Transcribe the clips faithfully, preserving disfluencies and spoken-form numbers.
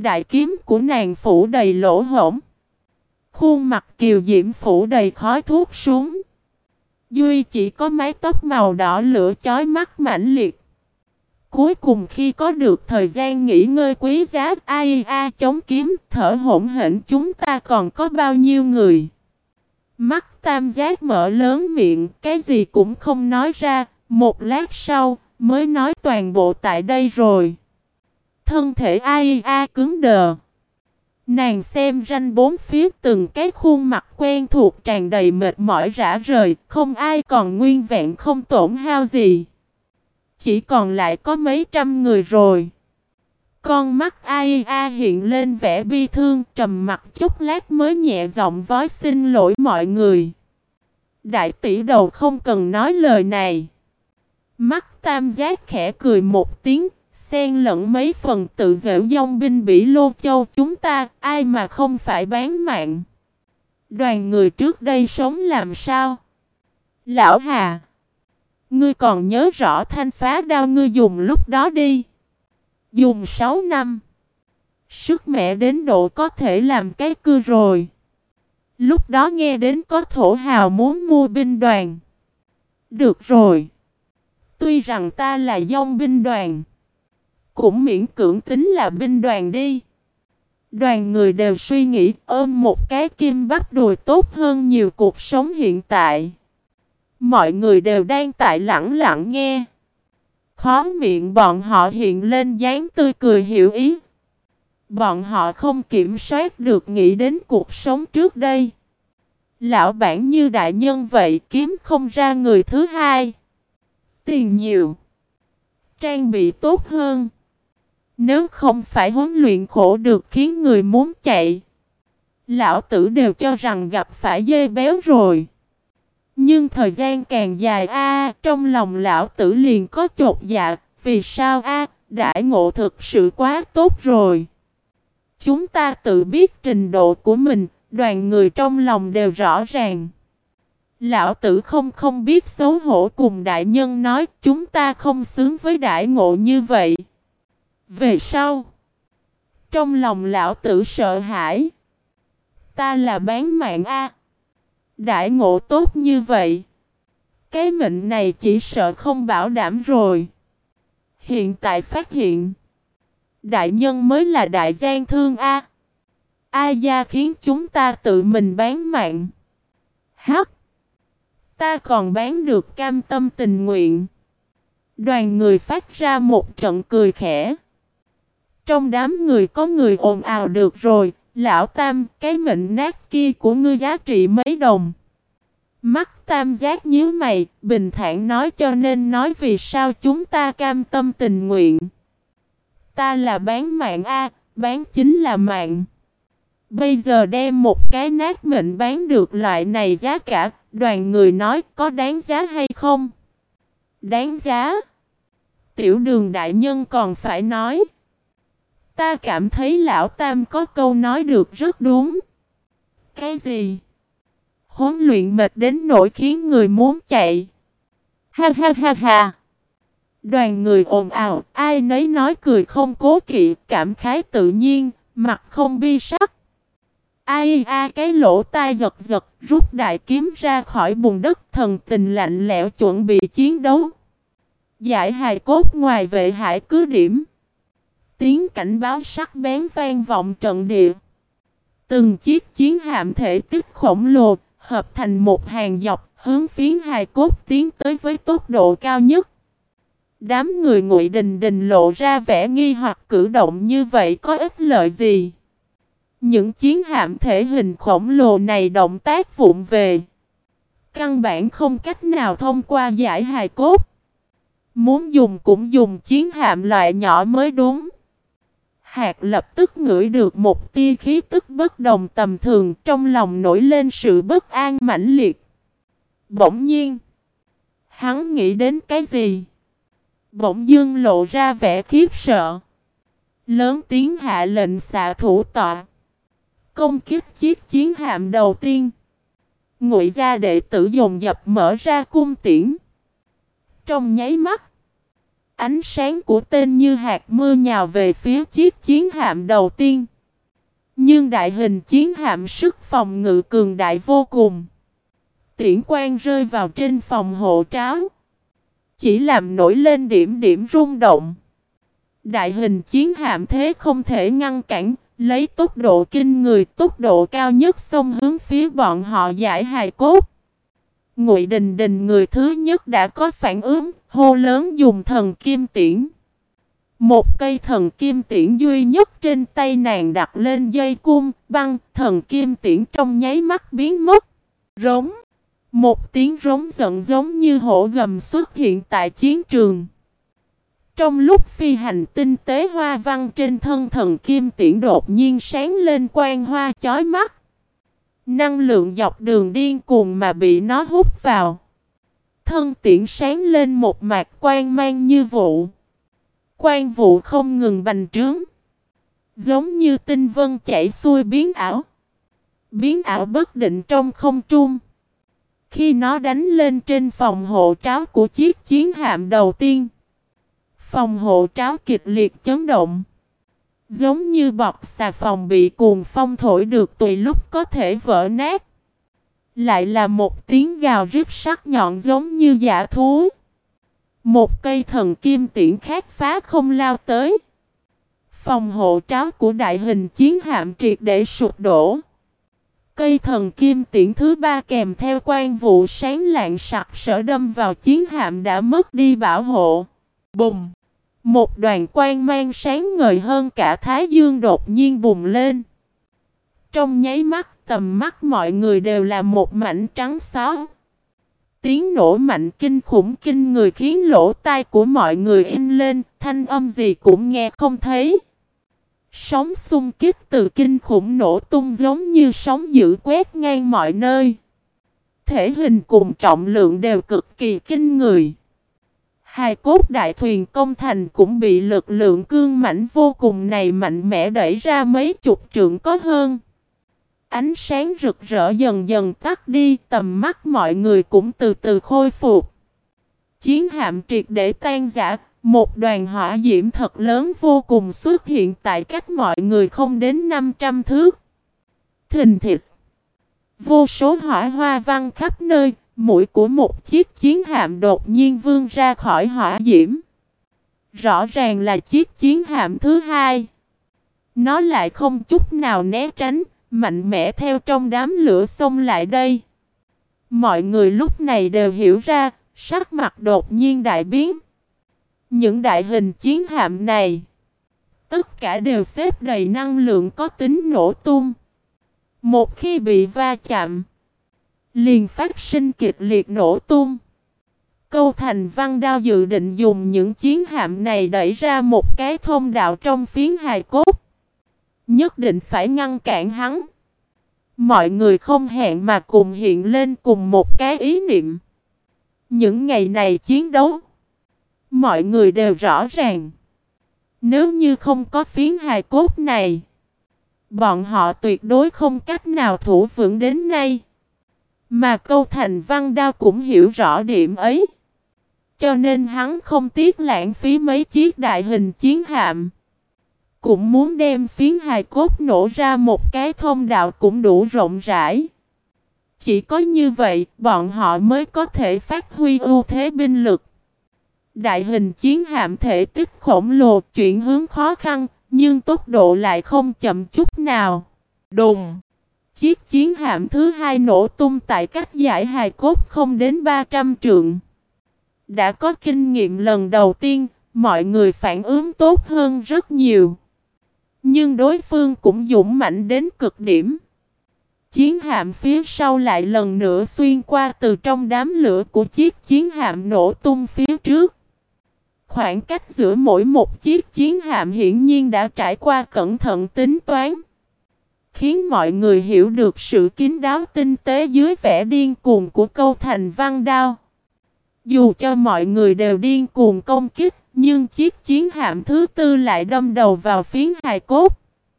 Đại kiếm của nàng phủ đầy lỗ hổng. Khuôn mặt kiều diễm phủ đầy khói thuốc súng. Duy chỉ có mái tóc màu đỏ lửa chói mắt mãnh liệt. Cuối cùng khi có được thời gian nghỉ ngơi quý giá, ai a chống kiếm, thở hổn hển, chúng ta còn có bao nhiêu người? Mắt Tam Giác mở lớn miệng, cái gì cũng không nói ra, một lát sau, mới nói toàn bộ tại đây rồi. Thân thể ai a cứng đờ. Nàng xem ranh bốn phía từng cái khuôn mặt quen thuộc tràn đầy mệt mỏi rã rời, không ai còn nguyên vẹn không tổn hao gì. Chỉ còn lại có mấy trăm người rồi. Con mắt ai a hiện lên vẻ bi thương, trầm mặt chút lát mới nhẹ giọng vói xin lỗi mọi người. Đại tỷ đầu không cần nói lời này. Mắt Tam Giác khẽ cười một tiếng, xen lẫn mấy phần tự giễu dông binh bỉ Lô Châu chúng ta, ai mà không phải bán mạng. Đoàn người trước đây sống làm sao? Lão Hà, ngươi còn nhớ rõ thanh phá đao ngươi dùng lúc đó đi. Dùng sáu năm. Sức mẻ đến độ có thể làm cái cưa rồi. Lúc đó nghe đến có thổ hào muốn mua binh đoàn. Được rồi. Tuy rằng ta là dông binh đoàn, cũng miễn cưỡng tính là binh đoàn đi. Đoàn người đều suy nghĩ ôm một cái kim bắp đùi tốt hơn nhiều cuộc sống hiện tại. Mọi người đều đang tại lặng lặng nghe. Khóe miệng bọn họ hiện lên dáng tươi cười hiểu ý. Bọn họ không kiểm soát được nghĩ đến cuộc sống trước đây. Lão bản như đại nhân vậy kiếm không ra người thứ hai. Tiền nhiều, trang bị tốt hơn. Nếu không phải huấn luyện khổ được khiến người muốn chạy, lão tử đều cho rằng gặp phải dê béo rồi. Nhưng thời gian càng dài a, trong lòng lão tử liền có chột dạ, vì sao a, đãi ngộ thực sự quá tốt rồi. Chúng ta tự biết trình độ của mình, đoàn người trong lòng đều rõ ràng. Lão tử không không biết xấu hổ cùng đại nhân nói chúng ta không xứng với đãi ngộ như vậy. Về sau, trong lòng lão tử sợ hãi. Ta là bán mạng a, đãi ngộ tốt như vậy, cái mệnh này chỉ sợ không bảo đảm rồi. Hiện tại phát hiện, đại nhân mới là đại gian thương a. Ai gia khiến chúng ta tự mình bán mạng. Hắc, ta còn bán được cam tâm tình nguyện. Đoàn người phát ra một trận cười khẽ. Trong đám người có người ồn ào được rồi. Lão Tam, cái mệnh nát kia của ngươi giá trị mấy đồng? Mắt Tam Giác nhíu mày, bình thản nói cho nên nói vì sao chúng ta cam tâm tình nguyện. Ta là bán mạng a, bán chính là mạng. Bây giờ đem một cái nát mệnh bán được loại này giá cả, đoàn người nói có đáng giá hay không? Đáng giá. Tiểu Đường đại nhân còn phải nói. Ta cảm thấy lão Tam có câu nói được rất đúng. Cái gì? Huấn luyện mệt đến nỗi khiến người muốn chạy. Ha ha ha ha. Đoàn người ồn ào, ai nấy nói cười không cố kỵ, cảm khái tự nhiên, mặt không bi sắc. Ai a cái lỗ tai giật giật, rút đại kiếm ra khỏi bùn đất, thần tình lạnh lẽo chuẩn bị chiến đấu. Giải hài cốt ngoài vệ hải cứ điểm. Tiếng cảnh báo sắc bén vang vọng trận địa. Từng chiếc chiến hạm thể tích khổng lồ, hợp thành một hàng dọc, hướng phiến hài cốt tiến tới với tốc độ cao nhất. Đám người Ngụy Đình Đình lộ ra vẻ nghi hoặc cử động như vậy có ích lợi gì? Những chiến hạm thể hình khổng lồ này động tác vụng về. Căn bản không cách nào thông qua giải hài cốt. Muốn dùng cũng dùng chiến hạm loại nhỏ mới đúng. Hạt lập tức ngửi được một tia khí tức bất đồng tầm thường, trong lòng nổi lên sự bất an mãnh liệt. Bỗng nhiên, hắn nghĩ đến cái gì? Bỗng dưng lộ ra vẻ khiếp sợ. Lớn tiếng hạ lệnh xạ thủ tọa. Công kích chiếc chiến hạm đầu tiên. Ngụy gia đệ tử dồn dập mở ra cung tiễn. Trong nháy mắt, Ánh sáng của tên như hạt mưa nhào về phía chiếc chiến hạm đầu tiên. Nhưng đại hình chiến hạm sức phòng ngự cường đại vô cùng. Tiễn quang rơi vào trên phòng hộ tráo, chỉ làm nổi lên điểm điểm rung động. Đại hình chiến hạm thế không thể ngăn cản, lấy tốc độ kinh người, tốc độ cao nhất xông hướng phía bọn họ giải hài cốt. Ngụy Đình Đình người thứ nhất đã có phản ứng, hô lớn dùng thần kim tiễn. Một cây thần kim tiễn duy nhất trên tay nàng đặt lên dây cung, băng, thần kim tiễn trong nháy mắt biến mất. Rống. Một tiếng rống giận giống như hổ gầm xuất hiện tại chiến trường. Trong lúc phi hành tinh tế hoa văn trên thân thần kim tiễn đột nhiên sáng lên quang hoa chói mắt. Năng lượng dọc đường điên cuồng mà bị nó hút vào. Thân tiễn sáng lên một mạt quang mang như vụ. Quang vụ không ngừng bành trướng. Giống như tinh vân chảy xuôi biến ảo. Biến ảo bất định trong không trung. Khi nó đánh lên trên phòng hộ tráo của chiếc chiến hạm đầu tiên, phòng hộ tráo kịch liệt chấn động. Giống như bọt xà phòng bị cuồng phong thổi được tùy lúc có thể vỡ nát. Lại là một tiếng gào rít sắc nhọn giống như dã thú. Một cây thần kim tiễn khác phá không lao tới. Phòng hộ tráo của đại hình chiến hạm triệt để sụp đổ. Cây thần kim tiễn thứ ba kèm theo quang vụ sáng lạng sặc sỡ đâm vào chiến hạm đã mất đi bảo hộ. Bùng! Một đoàn quang mang sáng ngời hơn cả thái dương đột nhiên bùng lên. Trong nháy mắt, tầm mắt mọi người đều là một mảnh trắng xóa. Tiếng nổ mạnh kinh khủng kinh người khiến lỗ tai của mọi người in lên, thanh âm gì cũng nghe không thấy. Sóng xung kích từ kinh khủng nổ tung giống như sóng dữ quét ngang mọi nơi. Thể hình cùng trọng lượng đều cực kỳ kinh người. Hài cốt đại thuyền công thành cũng bị lực lượng cương mãnh vô cùng này mạnh mẽ đẩy ra mấy chục trượng có hơn. Ánh sáng rực rỡ dần dần tắt đi, tầm mắt mọi người cũng từ từ khôi phục. Chiến hạm triệt để tan rã, một đoàn hỏa diễm thật lớn vô cùng xuất hiện tại cách mọi người không đến năm trăm thước. Thình thịch. Vô số hỏa hoa văng khắp nơi, mũi của một chiếc chiến hạm đột nhiên vươn ra khỏi hỏa diễm. Rõ ràng là chiếc chiến hạm thứ hai. Nó lại không chút nào né tránh, mạnh mẽ theo trong đám lửa xông lại đây. Mọi người lúc này đều hiểu ra, sắc mặt đột nhiên đại biến. Những đại hình chiến hạm này, tất cả đều xếp đầy năng lượng có tính nổ tung. Một khi bị va chạm, liền phát sinh kịch liệt nổ tung. Câu Thành Văn Đao dự định dùng những chiến hạm này đẩy ra một cái thông đạo trong phiến hài cốt. Nhất định phải ngăn cản hắn. Mọi người không hẹn mà cùng hiện lên cùng một cái ý niệm. Những ngày này chiến đấu, mọi người đều rõ ràng. Nếu như không có phiến hài cốt này, bọn họ tuyệt đối không cách nào thủ vững đến nay. Mà Câu Thành Văn Đao cũng hiểu rõ điểm ấy. Cho nên hắn không tiếc lãng phí mấy chiếc đại hình chiến hạm. Cũng muốn đem phiến hài cốt nổ ra một cái thông đạo cũng đủ rộng rãi. Chỉ có như vậy, bọn họ mới có thể phát huy ưu thế binh lực. Đại hình chiến hạm thể tích khổng lồ chuyển hướng khó khăn, nhưng tốc độ lại không chậm chút nào. Đùng! Chiếc chiến hạm thứ hai nổ tung tại cách giải hài cốt không đến ba trăm trượng. Đã có kinh nghiệm lần đầu tiên, mọi người phản ứng tốt hơn rất nhiều. Nhưng đối phương cũng dũng mãnh đến cực điểm. Chiến hạm phía sau lại lần nữa xuyên qua từ trong đám lửa của chiếc chiến hạm nổ tung phía trước. Khoảng cách giữa mỗi một chiếc chiến hạm hiển nhiên đã trải qua cẩn thận tính toán. Khiến mọi người hiểu được sự kín đáo tinh tế dưới vẻ điên cuồng của Câu Thành Văn Đao. Dù cho mọi người đều điên cuồng công kích, nhưng chiếc chiến hạm thứ tư lại đâm đầu vào phiến hài cốt.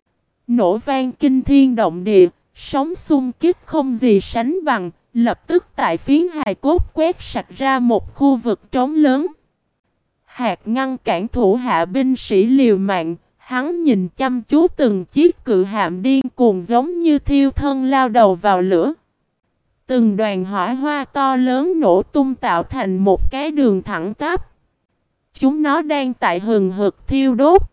Nổ vang kinh thiên động địa, sóng xung kích không gì sánh bằng, lập tức tại phiến hài cốt quét sạch ra một khu vực trống lớn. Hạt ngăn cản thủ hạ binh sĩ liều mạng, hắn nhìn chăm chú từng chiếc cự hạm điên cuồng giống như thiêu thân lao đầu vào lửa. Từng đoàn hỏa hoa to lớn nổ tung tạo thành một cái đường thẳng tắp. Chúng nó đang tại hừng hực thiêu đốt.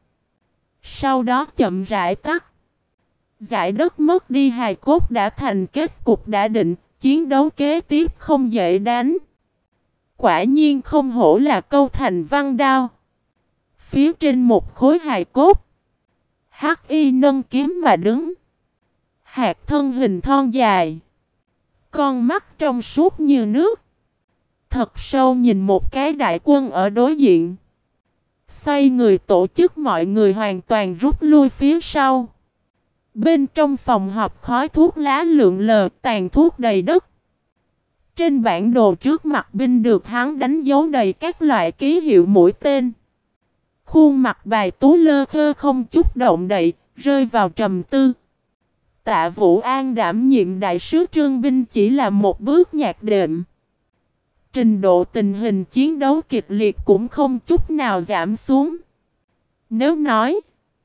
Sau đó chậm rãi tắt. Dải đất mất đi hài cốt đã thành kết cục đã định, chiến đấu kế tiếp không dễ đánh. Quả nhiên không hổ là câu thành văn đao. Phía trên một khối hài cốt, Hắc Y nâng kiếm mà đứng. Hạt thân hình thon dài, con mắt trong suốt như nước, thật sâu nhìn một cái đại quân ở đối diện. Xoay người tổ chức mọi người hoàn toàn rút lui phía sau. Bên trong phòng họp khói thuốc lá lượn lờ, tàn thuốc đầy đất. Trên bản đồ trước mặt binh được hắn đánh dấu đầy các loại ký hiệu mũi tên. Khuôn mặt Bài Tú lơ khơ không chút động đậy, rơi vào trầm tư. Tạ Vũ An đảm nhiệm đại sứ trương binh chỉ là một bước nhạc đệm. Trình độ tình hình chiến đấu kịch liệt cũng không chút nào giảm xuống. Nếu nói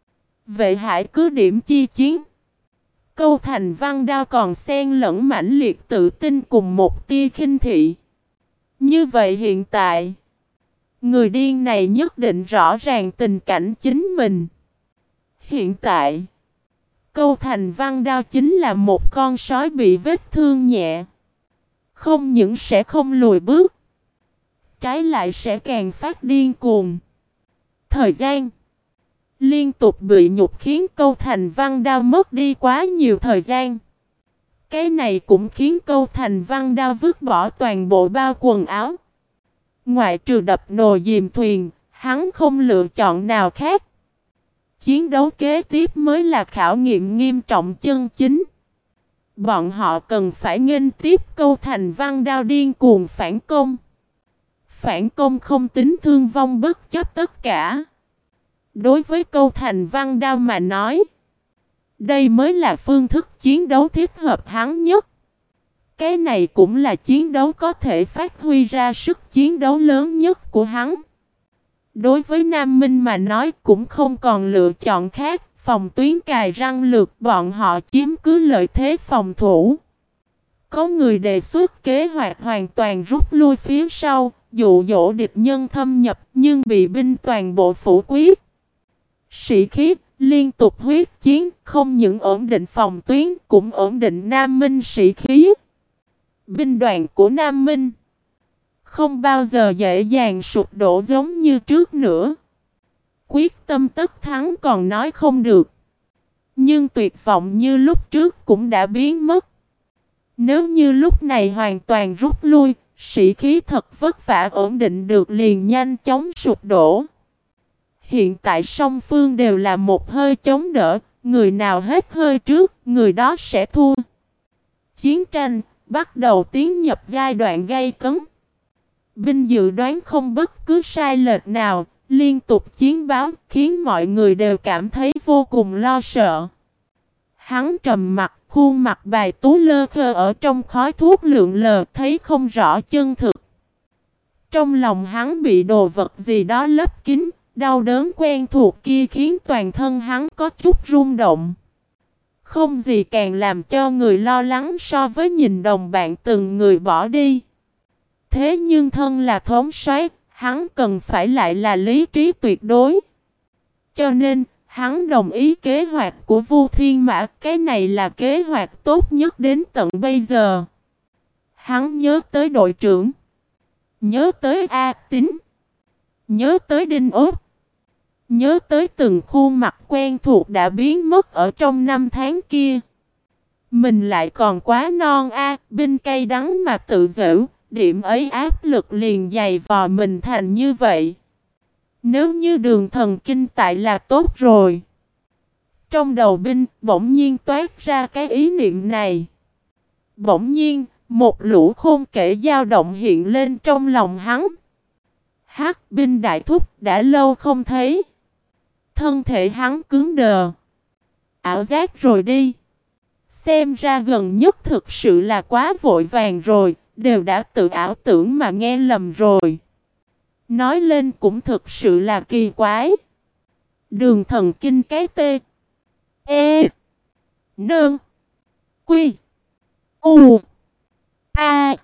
Vệ Hải cứ điểm chi chiến, câu thành văn đao còn xen lẫn mãnh liệt tự tin cùng một tia khinh thị. Như vậy hiện tại, người điên này nhất định rõ ràng tình cảnh chính mình. Hiện tại, câu thành văn đao chính là một con sói bị vết thương nhẹ. Không những sẽ không lùi bước, trái lại sẽ càng phát điên cuồng. Thời gian liên tục bị nhục khiến câu thành văn đao mất đi quá nhiều thời gian. Cái này cũng khiến câu thành văn đao vứt bỏ toàn bộ bao quần áo. Ngoại trừ đập nồi dìm thuyền, hắn không lựa chọn nào khác. Chiến đấu kế tiếp mới là khảo nghiệm nghiêm trọng chân chính. Bọn họ cần phải nghênh tiếp câu thành văn đao điên cuồng phản công. Phản công không tính thương vong bất chấp tất cả. Đối với câu thành văn đao mà nói, đây mới là phương thức chiến đấu thích hợp hắn nhất. Cái này cũng là chiến đấu có thể phát huy ra sức chiến đấu lớn nhất của hắn. Đối với Nam Minh mà nói cũng không còn lựa chọn khác. Phòng tuyến cài răng lược, bọn họ chiếm cứ lợi thế phòng thủ. Có người đề xuất kế hoạch hoàn toàn rút lui phía sau, dụ dỗ địch nhân thâm nhập nhưng bị binh toàn bộ phủ quyết. Sĩ khí liên tục huyết chiến, không những ổn định phòng tuyến cũng ổn định Nam Minh sĩ khí. Binh đoàn của Nam Minh không bao giờ dễ dàng sụp đổ giống như trước nữa. Quyết tâm tất thắng còn nói không được, nhưng tuyệt vọng như lúc trước cũng đã biến mất. Nếu như lúc này hoàn toàn rút lui, sĩ khí thật vất vả ổn định được liền nhanh chóng sụp đổ. Hiện tại song phương đều là một hơi chống đỡ, người nào hết hơi trước, người đó sẽ thua. Chiến tranh bắt đầu tiến nhập giai đoạn gay cấn. Binh dự đoán không bất cứ sai lệch nào, liên tục chiến báo khiến mọi người đều cảm thấy vô cùng lo sợ. Hắn trầm mặt, khuôn mặt Bài Tú lơ khơ ở trong khói thuốc lượn lờ, thấy không rõ chân thực. Trong lòng hắn bị đồ vật gì đó lấp kín, đau đớn quen thuộc kia khiến toàn thân hắn có chút rung động. Không gì càng làm cho người lo lắng so với nhìn đồng bạn từng người bỏ đi. Thế nhưng thân là thống soái, hắn cần phải lại là lý trí tuyệt đối. Cho nên, hắn đồng ý kế hoạch của Vu Thiên Mã, cái này là kế hoạch tốt nhất đến tận bây giờ. Hắn nhớ tới đội trưởng, nhớ tới A Tín, nhớ tới Đinh Ốt, nhớ tới từng khuôn mặt quen thuộc đã biến mất ở trong năm tháng kia. Mình lại còn quá non a, binh cay đắng mà tự giễu, điểm ấy áp lực liền dày vò mình thành như vậy. Nếu như Đường Thần Kinh tại là tốt rồi. Trong đầu binh bỗng nhiên toát ra cái ý niệm này. Bỗng nhiên, một lũ khôn kể dao động hiện lên trong lòng hắn. Hắc binh đại thúc đã lâu không thấy. Thân thể hắn cứng đờ. Ảo giác rồi đi. Xem ra gần nhất thực sự là quá vội vàng rồi, đều đã tự ảo tưởng mà nghe lầm rồi. Nói lên cũng thực sự là kỳ quái. Đường thần kinh cái tê. E. Nương. Quy. U. A.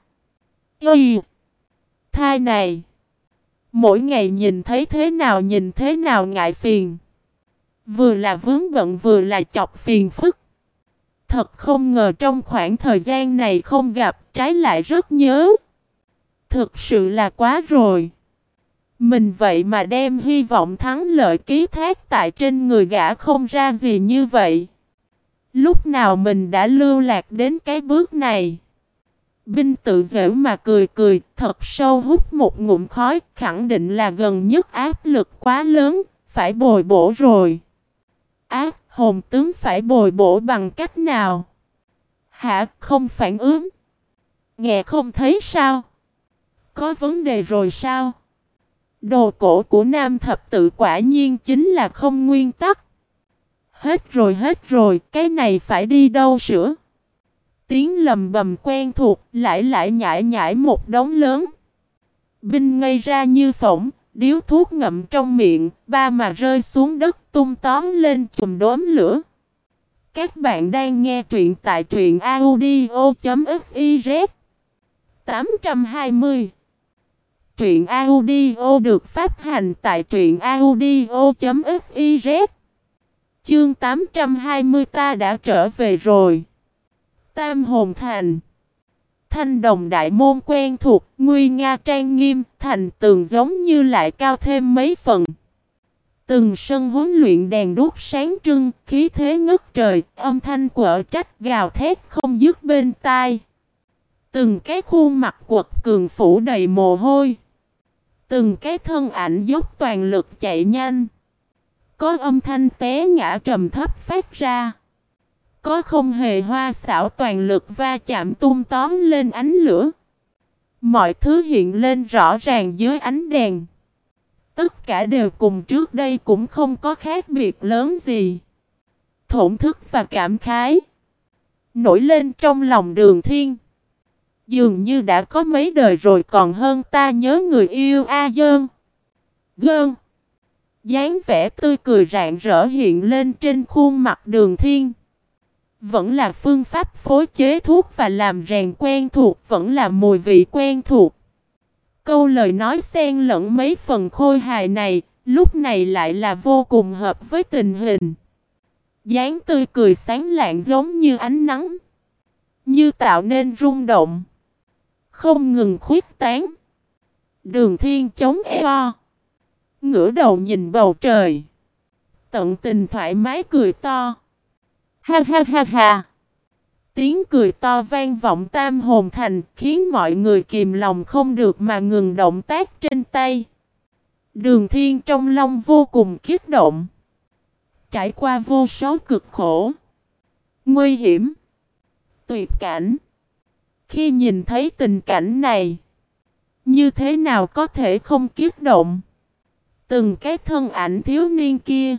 Y. Thai này. Mỗi ngày nhìn thấy thế nào nhìn thế nào ngại phiền. Vừa là vướng bận vừa là chọc phiền phức. Thật không ngờ trong khoảng thời gian này không gặp, trái lại rất nhớ. Thực sự là quá rồi. Mình vậy mà đem hy vọng thắng lợi ký thác tại trên người gã không ra gì như vậy. Lúc nào mình đã lưu lạc đến cái bước này. Binh tự giễu mà cười cười, thật sâu hút một ngụm khói, khẳng định là gần nhất áp lực quá lớn, phải bồi bổ rồi. Ác, hồn tướng phải bồi bổ bằng cách nào? Hả, không phản ứng? Nghe không thấy sao? Có vấn đề rồi sao? Đồ cổ của Nam Thập Tự quả nhiên chính là không nguyên tắc. Hết rồi hết rồi, cái này phải đi đâu sửa? Tiếng lầm bầm quen thuộc, lại lại nhải nhải một đống lớn. Binh ngây ra như phỏng, điếu thuốc ngậm trong miệng, ba mà rơi xuống đất tung tóm lên chùm đốm lửa. Các bạn đang nghe truyện tại truyện audio chấm fiz tám trăm hai mươi. Truyện audio được phát hành tại truyện audio chấm fiz. Chương tám trăm hai mươi ta đã trở về rồi. Tam Hồn Thành. Thanh đồng đại môn quen thuộc, nguy nga trang nghiêm, thành tường giống như lại cao thêm mấy phần. Từng sân huấn luyện đèn đuốc sáng trưng, khí thế ngất trời, âm thanh quở trách gào thét không dứt bên tai. Từng cái khuôn mặt quật cường phủ đầy mồ hôi. Từng cái thân ảnh dốc toàn lực chạy nhanh. Có âm thanh té ngã trầm thấp phát ra. Có không hề hoa xảo toàn lực va chạm tung tóm lên ánh lửa. Mọi thứ hiện lên rõ ràng dưới ánh đèn. Tất cả đều cùng trước đây cũng không có khác biệt lớn gì. Thổn thức và cảm khái nổi lên trong lòng Đường Thiên. Dường như đã có mấy đời rồi còn hơn ta nhớ người yêu A Dơn. Gơn. dáng vẻ tươi cười rạng rỡ hiện lên trên khuôn mặt Đường Thiên. Vẫn là phương pháp phối chế thuốc và làm rèn quen thuộc, vẫn là mùi vị quen thuộc. Câu lời nói xen lẫn mấy phần khôi hài này, lúc này lại là vô cùng hợp với tình hình. Dáng tươi cười sáng lạng giống như ánh nắng, như tạo nên rung động, không ngừng khuyết tán. Đường Thiên chống eo, ngửa đầu nhìn bầu trời, tận tình thoải mái cười to. Ha ha ha ha. Tiếng cười to vang vọng Tam Hồn Thành, khiến mọi người kìm lòng không được mà ngừng động tác trên tay. Đường Thiên trong lòng vô cùng kích động. Trải qua vô số cực khổ, nguy hiểm, tuyệt cảnh. Khi nhìn thấy tình cảnh này, như thế nào có thể không kích động? Từng cái thân ảnh thiếu niên kia,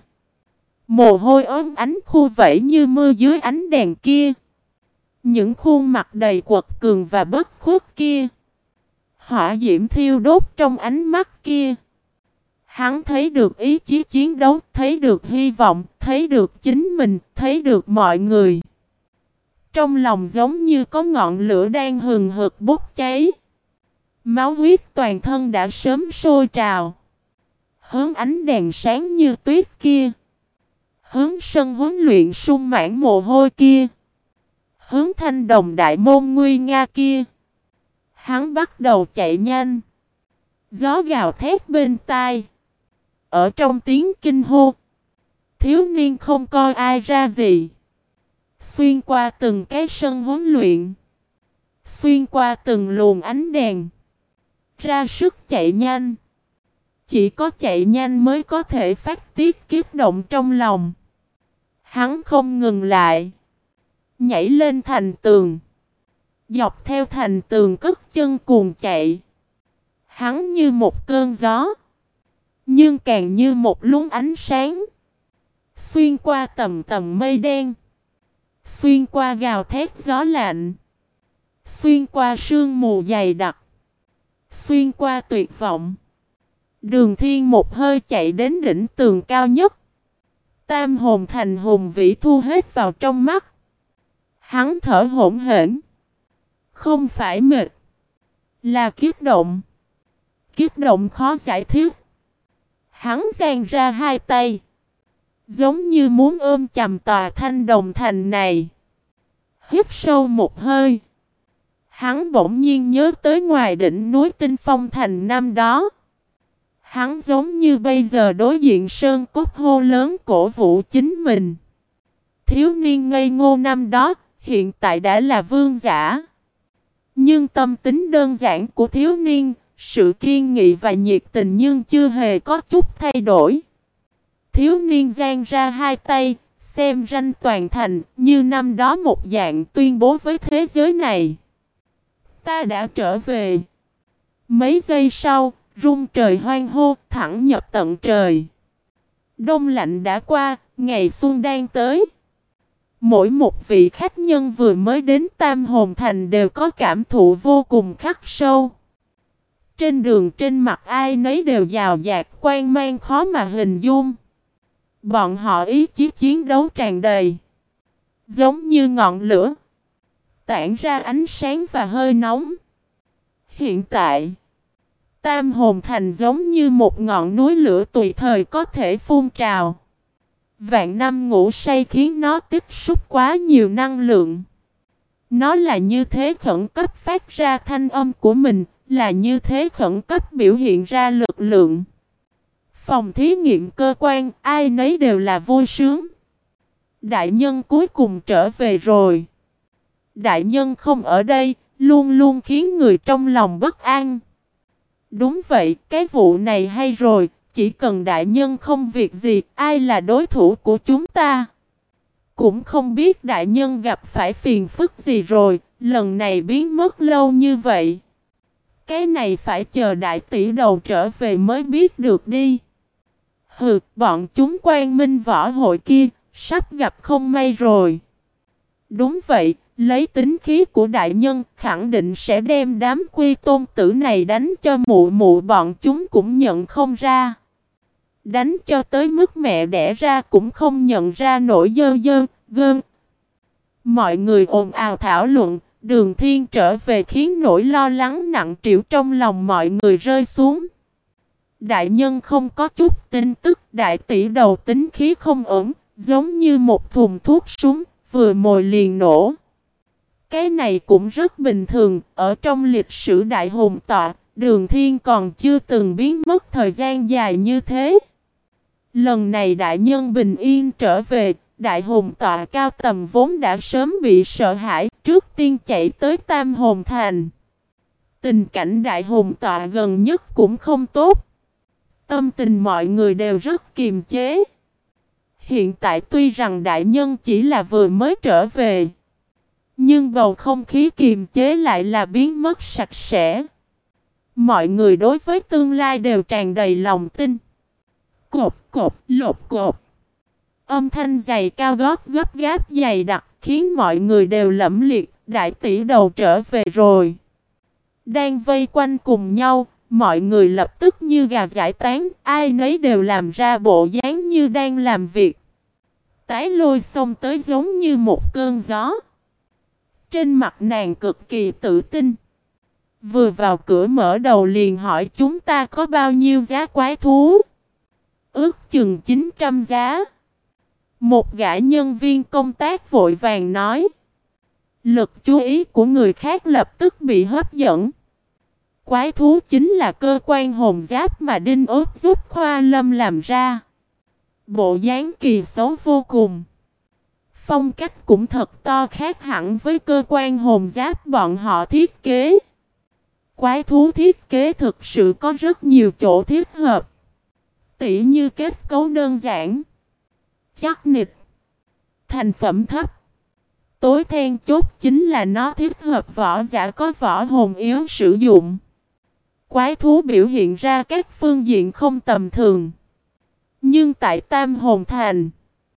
mồ hôi ướt ánh khu vẫy như mưa dưới ánh đèn kia. Những khuôn mặt đầy quật cường và bất khuất kia, hỏa diễm thiêu đốt trong ánh mắt kia. Hắn thấy được ý chí chiến đấu, thấy được hy vọng, thấy được chính mình, thấy được mọi người. Trong lòng giống như có ngọn lửa đang hừng hực bốc cháy. Máu huyết toàn thân đã sớm sôi trào. Hướng ánh đèn sáng như tuyết kia, hướng sân huấn luyện sung mãn mồ hôi kia, hướng thanh đồng đại môn nguy nga kia, hắn bắt đầu chạy nhanh. Gió gào thét bên tai. Ở trong tiếng kinh hô, thiếu niên không coi ai ra gì. Xuyên qua từng cái sân huấn luyện, xuyên qua từng luồng ánh đèn, ra sức chạy nhanh. Chỉ có chạy nhanh mới có thể phát tiết kiếp động trong lòng. Hắn không ngừng lại, nhảy lên thành tường, dọc theo thành tường cất chân cuồng chạy. Hắn như một cơn gió, nhưng càng như một luống ánh sáng. Xuyên qua tầng tầng mây đen, xuyên qua gào thét gió lạnh, xuyên qua sương mù dày đặc, xuyên qua tuyệt vọng, Đường Thiên một hơi chạy đến đỉnh tường cao nhất. Tam hồn thành hùng vĩ thu hết vào trong mắt. Hắn thở hổn hển. Không phải mệt, là kiếp động. Kiếp động khó giải thích. Hắn dang ra hai tay, giống như muốn ôm chầm tòa thanh đồng thành này. Hít sâu một hơi. Hắn bỗng nhiên nhớ tới ngoài đỉnh núi Tinh Phong Thành năm đó. Hắn giống như bây giờ đối diện sơn cốt hô lớn cổ vũ chính mình. Thiếu niên ngây ngô năm đó, hiện tại đã là vương giả. Nhưng tâm tính đơn giản của thiếu niên, sự kiên nghị và nhiệt tình nhưng chưa hề có chút thay đổi. Thiếu niên giang ra hai tay, xem ranh toàn thành, như năm đó một dạng tuyên bố với thế giới này. Ta đã trở về. Mấy giây sau, rung trời hoang hô, thẳng nhập tận trời. Đông lạnh đã qua, ngày xuân đang tới. Mỗi một vị khách nhân vừa mới đến Tam Hồn Thành đều có cảm thụ vô cùng khắc sâu. Trên đường trên mặt ai nấy đều giàu dạt quang mang khó mà hình dung. Bọn họ ý chí chiến đấu tràn đầy, giống như ngọn lửa, tản ra ánh sáng và hơi nóng. Hiện tại, Tam Hồn Thành giống như một ngọn núi lửa tùy thời có thể phun trào. Vạn năm ngủ say khiến nó tích xúc quá nhiều năng lượng. Nó là như thế khẩn cấp phát ra thanh âm của mình, là như thế khẩn cấp biểu hiện ra lực lượng. Phòng thí nghiệm cơ quan, ai nấy đều là vui sướng. Đại nhân cuối cùng trở về rồi. Đại nhân không ở đây, luôn luôn khiến người trong lòng bất an. Đúng vậy, cái vụ này hay rồi, chỉ cần đại nhân không việc gì, ai là đối thủ của chúng ta. Cũng không biết đại nhân gặp phải phiền phức gì rồi, lần này biến mất lâu như vậy. Cái này phải chờ đại tỷ đầu trở về mới biết được đi. Hừ, bọn chúng Quang Minh võ hội kia, sắp gặp không may rồi. Đúng vậy, lấy tính khí của đại nhân, khẳng định sẽ đem đám quy tôn tử này đánh cho mụ mụ bọn chúng cũng nhận không ra. Đánh cho tới mức mẹ đẻ ra cũng không nhận ra nổi dơ dơ, gơn. Mọi người ồn ào thảo luận, Đường Thiên trở về khiến nỗi lo lắng nặng trĩu trong lòng mọi người rơi xuống. Đại nhân không có chút tin tức, đại tỷ đầu tính khí không ổn, giống như một thùng thuốc súng, vừa mồi liền nổ. Cái này cũng rất bình thường, ở trong lịch sử đại hùng tọa, Đường Thiên còn chưa từng biến mất thời gian dài như thế. Lần này đại nhân bình yên trở về, đại hùng tọa cao tầm vốn đã sớm bị sợ hãi, trước tiên chạy tới Tam Hồn Thành. Tình cảnh đại hùng tọa gần nhất cũng không tốt. Tâm tình mọi người đều rất kiềm chế. Hiện tại tuy rằng đại nhân chỉ là vừa mới trở về, nhưng bầu không khí kiềm chế lại là biến mất sạch sẽ. Mọi người đối với tương lai đều tràn đầy lòng tin. Cộp cộp lột cộp. Âm thanh giày cao gót gấp gáp dày đặc khiến mọi người đều lẫm liệt. Đại tỷ đầu trở về rồi. Đang vây quanh cùng nhau, mọi người lập tức như gà giải tán, ai nấy đều làm ra bộ dáng như đang làm việc. Tái Lôi xông tới giống như một cơn gió. Trên mặt nàng cực kỳ tự tin. Vừa vào cửa mở đầu liền hỏi chúng ta có bao nhiêu giá quái thú. Ước chừng chín trăm giá. Một gã nhân viên công tác vội vàng nói. Lực chú ý của người khác lập tức bị hấp dẫn. Quái thú chính là cơ quan hồn giáp mà Đinh Ước giúp Khoa Lâm làm ra. Bộ dáng kỳ xấu vô cùng. Phong cách cũng thật to khác hẳn với cơ quan hồn giáp bọn họ thiết kế. Quái thú thiết kế thực sự có rất nhiều chỗ thích hợp. Tỉ như kết cấu đơn giản, chắc nịch, thành phẩm thấp. Tối then chốt chính là nó thích hợp võ giả có võ hồn yếu sử dụng. Quái thú biểu hiện ra các phương diện không tầm thường. Nhưng tại Tam Hồn Thành,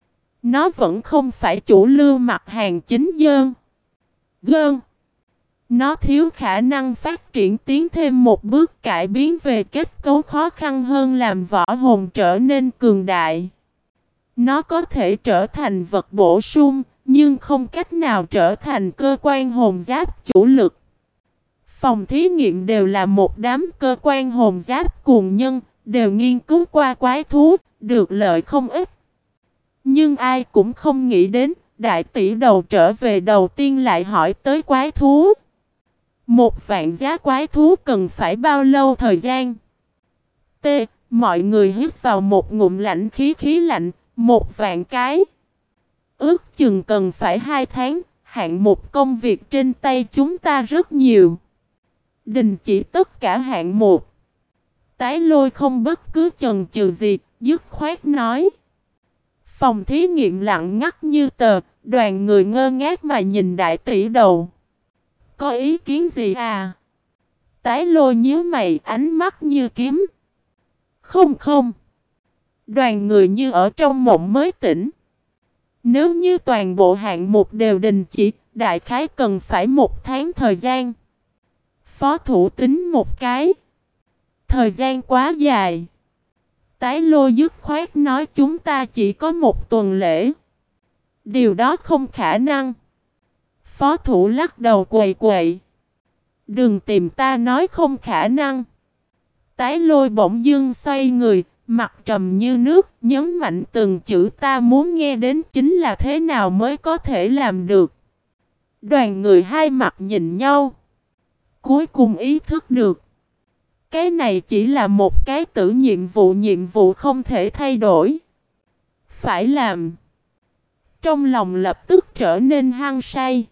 nó vẫn không phải chủ lưu mặt hàng chính dơn, gơn, Nó thiếu khả năng phát triển tiến thêm một bước cải biến về kết cấu khó khăn hơn làm võ hồn trở nên cường đại. Nó có thể trở thành vật bổ sung, nhưng không cách nào trở thành cơ quan hồn giáp chủ lực. Phòng thí nghiệm đều là một đám cơ quan hồn giáp cuồng nhân, đều nghiên cứu qua quái thú, được lợi không ít. Nhưng ai cũng không nghĩ đến, đại tỷ đầu trở về đầu tiên lại hỏi tới quái thú. Một vạn giá quái thú cần phải bao lâu thời gian? T. Mọi người hít vào một ngụm lạnh khí khí lạnh, một vạn cái. Ước chừng cần phải hai tháng, hạng mục công việc trên tay chúng ta rất nhiều. Đình chỉ tất cả hạng mục. Tái Lôi không bất cứ chần chừ gì, dứt khoát nói. Phòng thí nghiệm lặng ngắt như tờ, đoàn người ngơ ngác mà nhìn đại tỷ đầu. Có ý kiến gì à? Tái Lôi nhíu mày, ánh mắt như kiếm. Không không. Đoàn người như ở trong mộng mới tỉnh. Nếu như toàn bộ hạng mục đều đình chỉ, đại khái cần phải một tháng thời gian. Phó thủ tính một cái. Thời gian quá dài. Tái Lôi dứt khoát nói chúng ta chỉ có một tuần lễ. Điều đó không khả năng. Phó thủ lắc đầu quậy quậy. Đừng tìm ta nói không khả năng. Tái Lôi bỗng dưng xoay người, mặt trầm như nước, nhấn mạnh từng chữ ta muốn nghe đến chính là thế nào mới có thể làm được. Đoàn người hai mặt nhìn nhau. Cuối cùng ý thức được. Cái này chỉ là một cái tử nhiệm vụ nhiệm vụ không thể thay đổi. Phải làm. Trong lòng lập tức trở nên hăng say.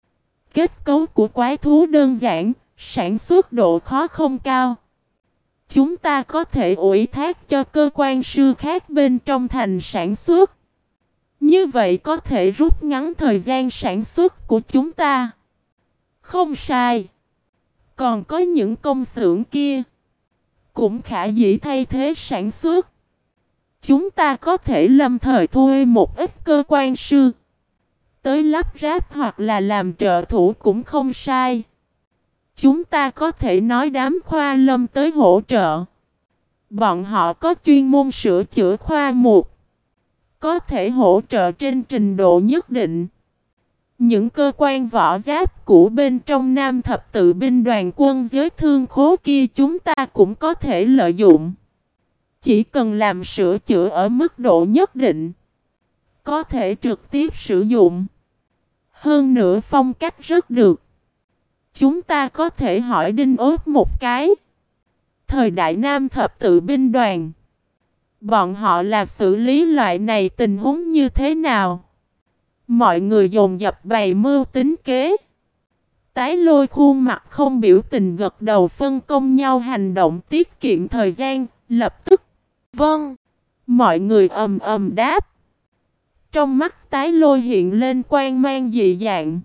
Kết cấu của quái thú đơn giản, sản xuất độ khó không cao. Chúng ta có thể ủy thác cho cơ quan sư khác bên trong thành sản xuất. Như vậy có thể rút ngắn thời gian sản xuất của chúng ta. Không sai. Còn có những công xưởng kia cũng khả dĩ thay thế sản xuất. Chúng ta có thể lâm thời thuê một ít cơ quan sư tới lắp ráp hoặc là làm trợ thủ cũng không sai. Chúng ta có thể nói đám khoa lâm tới hỗ trợ. Bọn họ có chuyên môn sửa chữa khoa mục, có thể hỗ trợ trên trình độ nhất định. Những cơ quan võ giáp cũ bên trong Nam thập tự binh đoàn quân giới thương khố kia chúng ta cũng có thể lợi dụng. Chỉ cần làm sửa chữa ở mức độ nhất định, có thể trực tiếp sử dụng. Hơn nữa phong cách rất được. Chúng ta có thể hỏi Đinh Ốt một cái. Thời đại Nam thập tự binh đoàn, bọn họ là xử lý loại này tình huống như thế nào? Mọi người dồn dập bày mưu tính kế. Tái Lôi khuôn mặt không biểu tình gật đầu phân công nhau hành động tiết kiệm thời gian, lập tức. Vâng. Mọi người ầm ầm đáp. Trong mắt Tái Lôi hiện lên quang mang dị dạng.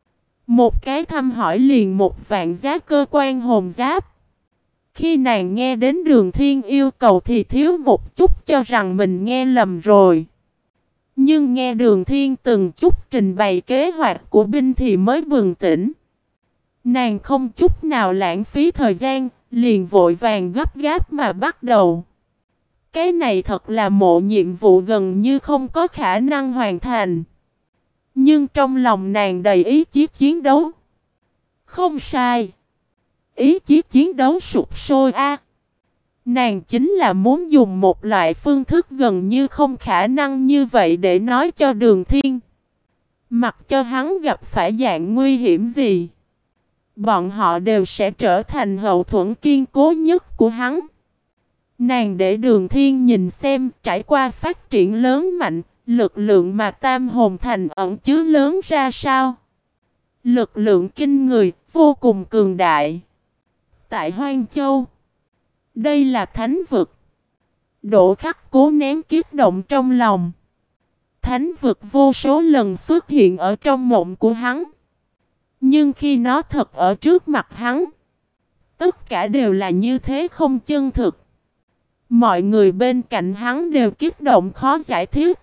Một cái thăm hỏi liền một vạn giá cơ quan hồn giáp. Khi nàng nghe đến Đường Thiên yêu cầu thì thiếu một chút cho rằng mình nghe lầm rồi. Nhưng nghe Đường Thiên từng chút trình bày kế hoạch của binh thì mới bừng tỉnh. Nàng không chút nào lãng phí thời gian, liền vội vàng gấp gáp mà bắt đầu. Cái này thật là một nhiệm vụ gần như không có khả năng hoàn thành. Nhưng trong lòng nàng đầy ý chí chiến đấu. Không sai. Ý chí chiến đấu sụp sôi a. Nàng chính là muốn dùng một loại phương thức gần như không khả năng như vậy để nói cho Đường Thiên. Mặc cho hắn gặp phải dạng nguy hiểm gì, bọn họ đều sẽ trở thành hậu thuẫn kiên cố nhất của hắn. Nàng để Đường Thiên nhìn xem trải qua phát triển lớn mạnh, lực lượng mà Tam Hồn Thành ẩn chứa lớn ra sao. Lực lượng kinh người, vô cùng cường đại. Tại Hoang Châu, đây là thánh vực. Đỗ Khắc cố nén kiếp động trong lòng. Thánh vực vô số lần xuất hiện ở trong mộng của hắn. Nhưng khi nó thật ở trước mặt hắn, tất cả đều là như thế không chân thực. Mọi người bên cạnh hắn đều kích động khó giải thích.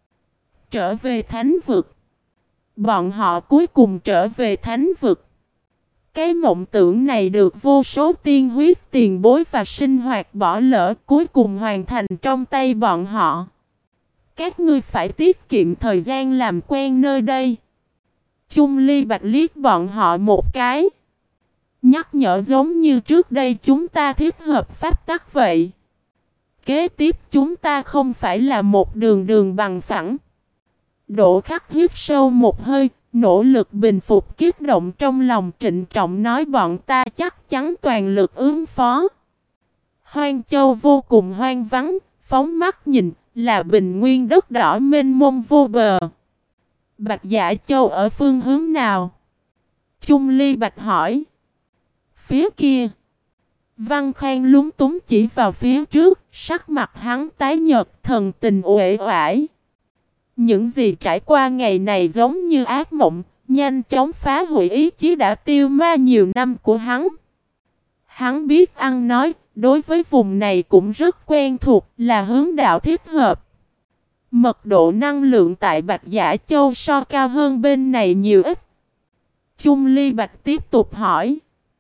Trở về thánh vực. Bọn họ cuối cùng trở về thánh vực. Cái mộng tưởng này được vô số tiên huyết tiền bối và sinh hoạt bỏ lỡ cuối cùng hoàn thành trong tay bọn họ. Các ngươi phải tiết kiệm thời gian làm quen nơi đây. Chung Ly Bạch liếc bọn họ một cái. Nhắc nhở giống như trước đây chúng ta thiết hợp pháp tắc vậy. Kế tiếp chúng ta không phải là một đường đường bằng phẳng. Đỗ Khắc hít sâu một hơi, nỗ lực bình phục kích động trong lòng, trịnh trọng nói bọn ta chắc chắn toàn lực ứng phó. Hoang Châu vô cùng hoang vắng, phóng mắt nhìn là bình nguyên đất đỏ mênh mông vô bờ. Bạch Dạ Châu ở phương hướng nào? Chung Ly Bạch hỏi. Phía kia. Văn Khang lúng túng chỉ vào phía trước, sắc mặt hắn tái nhợt, thần tình uể oải. Những gì trải qua ngày này giống như ác mộng, nhanh chóng phá hủy ý chí đã tiêu ma nhiều năm của hắn. Hắn biết ăn nói, đối với vùng này cũng rất quen thuộc, là hướng đạo thiết hợp. Mật độ năng lượng tại Bạch Dạ Châu so cao hơn bên này nhiều ít. Chung Ly Bạch tiếp tục hỏi.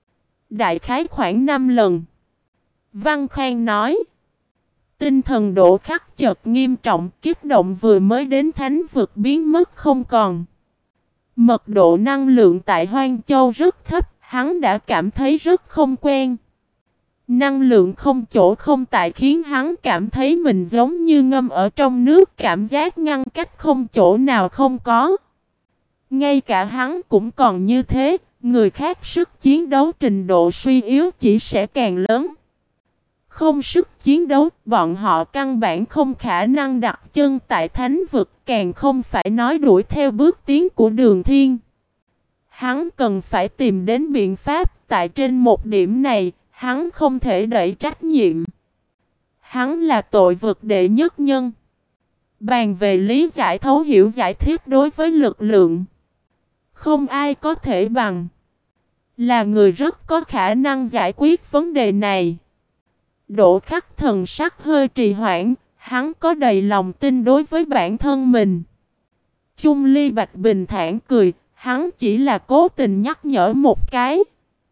Đại khái khoảng năm lần. Văn Khang nói. Tinh thần Đỗ Khắc chợt nghiêm trọng, kích động vừa mới đến thánh vực biến mất không còn. Mật độ năng lượng tại Hoang Châu rất thấp, hắn đã cảm thấy rất không quen. Năng lượng không chỗ không tại khiến hắn cảm thấy mình giống như ngâm ở trong nước, cảm giác ngăn cách không chỗ nào không có. Ngay cả hắn cũng còn như thế, người khác sức chiến đấu trình độ suy yếu chỉ sẽ càng lớn. Không sức chiến đấu, bọn họ căn bản không khả năng đặt chân tại thánh vực, càng không phải nói đuổi theo bước tiến của Đường Thiên. Hắn cần phải tìm đến biện pháp, tại trên một điểm này, hắn không thể đẩy trách nhiệm. Hắn là tội vực đệ nhất nhân. Bàn về lý giải thấu hiểu giải thích đối với lực lượng, không ai có thể bằng. Là người rất có khả năng giải quyết vấn đề này. Đỗ Khắc thần sắc hơi trì hoãn, hắn có đầy lòng tin đối với bản thân mình. Chung Ly Bạch bình thản cười, hắn chỉ là cố tình nhắc nhở một cái.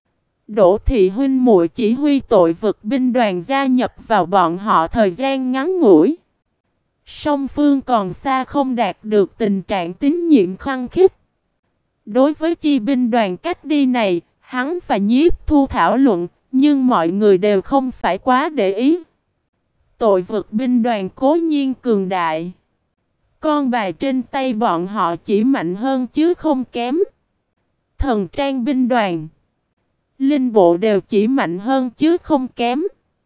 Đỗ thị huynh muội chỉ huy tội vực binh đoàn gia nhập vào bọn họ thời gian ngắn ngủi. Song phương còn xa không đạt được tình trạng tín nhiệm khăng khít. Đối với chi binh đoàn cách đi này, hắn và Nhiếp Thu thảo luận, nhưng mọi người đều không phải quá để ý. Tội vực binh đoàn cố nhiên cường đại. Con bài trên tay bọn họ chỉ mạnh hơn chứ không kém. Thần trang binh đoàn, linh bộ đều chỉ mạnh hơn chứ không kém.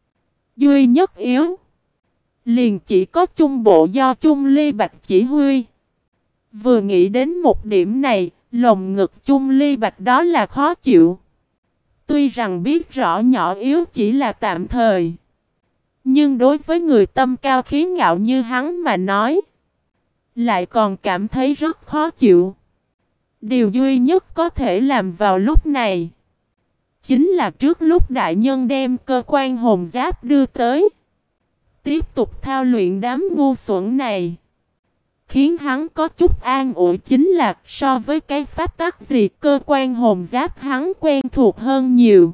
Duy nhất yếu, liền chỉ có Chung bộ do Chung Ly Bạch chỉ huy. Vừa nghĩ đến một điểm này, lồng ngực Chung Ly Bạch đó là khó chịu. Tuy rằng biết rõ nhỏ yếu chỉ là tạm thời, nhưng đối với người tâm cao khí ngạo như hắn mà nói, lại còn cảm thấy rất khó chịu. Điều duy nhất có thể làm vào lúc này, chính là trước lúc đại nhân đem cơ quan hồn giáp đưa tới, tiếp tục thao luyện đám ngu xuẩn này. Khiến hắn có chút an ủi chính là so với cái pháp tắc gì cơ quan hồn giáp hắn quen thuộc hơn nhiều.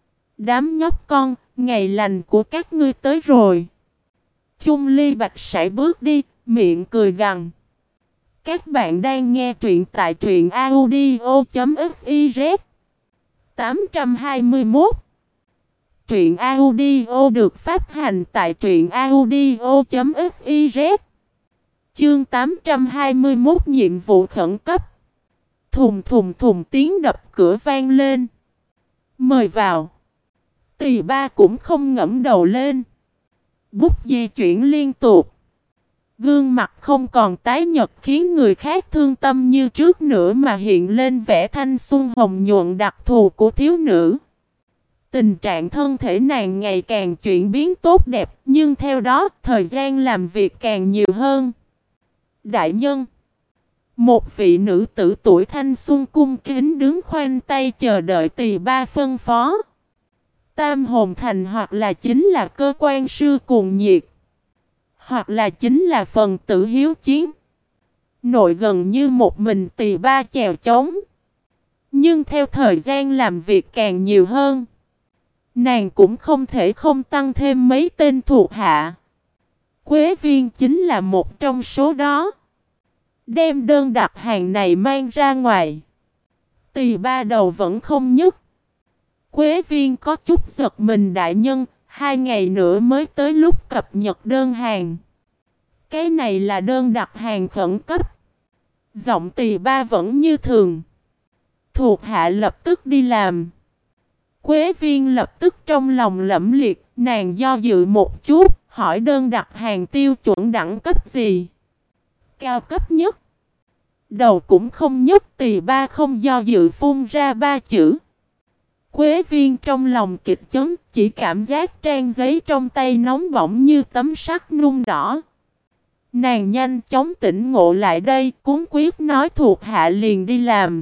Đám nhóc con, ngày lành của các ngươi tới rồi. Chung Ly Bạch sải bước đi, miệng cười gằn. Các bạn đang nghe truyện tại truyện audio chấm fiz. tám trăm hai mươi mốt. Truyện audio được phát hành tại truyện audio chấm fiz. Chương tám trăm hai mươi mốt nhiệm vụ khẩn cấp. Thùng thùng thùng tiếng đập cửa vang lên. Mời vào. Tỳ ba cũng không ngẩng đầu lên. Bút di chuyển liên tục. Gương mặt không còn tái nhợt khiến người khác thương tâm như trước nữa mà hiện lên vẻ thanh xuân hồng nhuận đặc thù của thiếu nữ. Tình trạng thân thể nàng ngày càng chuyển biến tốt đẹp, nhưng theo đó thời gian làm việc càng nhiều hơn. Đại nhân, một vị nữ tử tuổi thanh xuân cung kính đứng khoanh tay chờ đợi tỳ ba phân phó. Tam hồn thành hoặc là chính là cơ quan sư cuồng nhiệt, hoặc là chính là phần tử hiếu chiến. Nội gần như một mình tỳ ba chèo chống. Nhưng theo thời gian làm việc càng nhiều hơn, nàng cũng không thể không tăng thêm mấy tên thuộc hạ. Quế Viên chính là một trong số đó. Đem đơn đặt hàng này mang ra ngoài, Tỳ ba đầu vẫn không nhúc. Quế Viên có chút giật mình, đại nhân, hai ngày nữa mới tới lúc cập nhật đơn hàng. Cái này là đơn đặt hàng khẩn cấp. Giọng Tỳ ba vẫn như thường. Thuộc hạ lập tức đi làm. Quế Viên lập tức trong lòng lẫm liệt, nàng do dự một chút, hỏi đơn đặt hàng tiêu chuẩn đẳng cấp gì? Cao cấp nhất. Đầu cũng không nhấc, Tỳ ba không do dự phun ra ba chữ. Quế Viên trong lòng kịch chấn, chỉ cảm giác trang giấy trong tay nóng bỏng như tấm sắt nung đỏ. Nàng nhanh chóng tỉnh ngộ lại đây, cuống quyết nói thuộc hạ liền đi làm.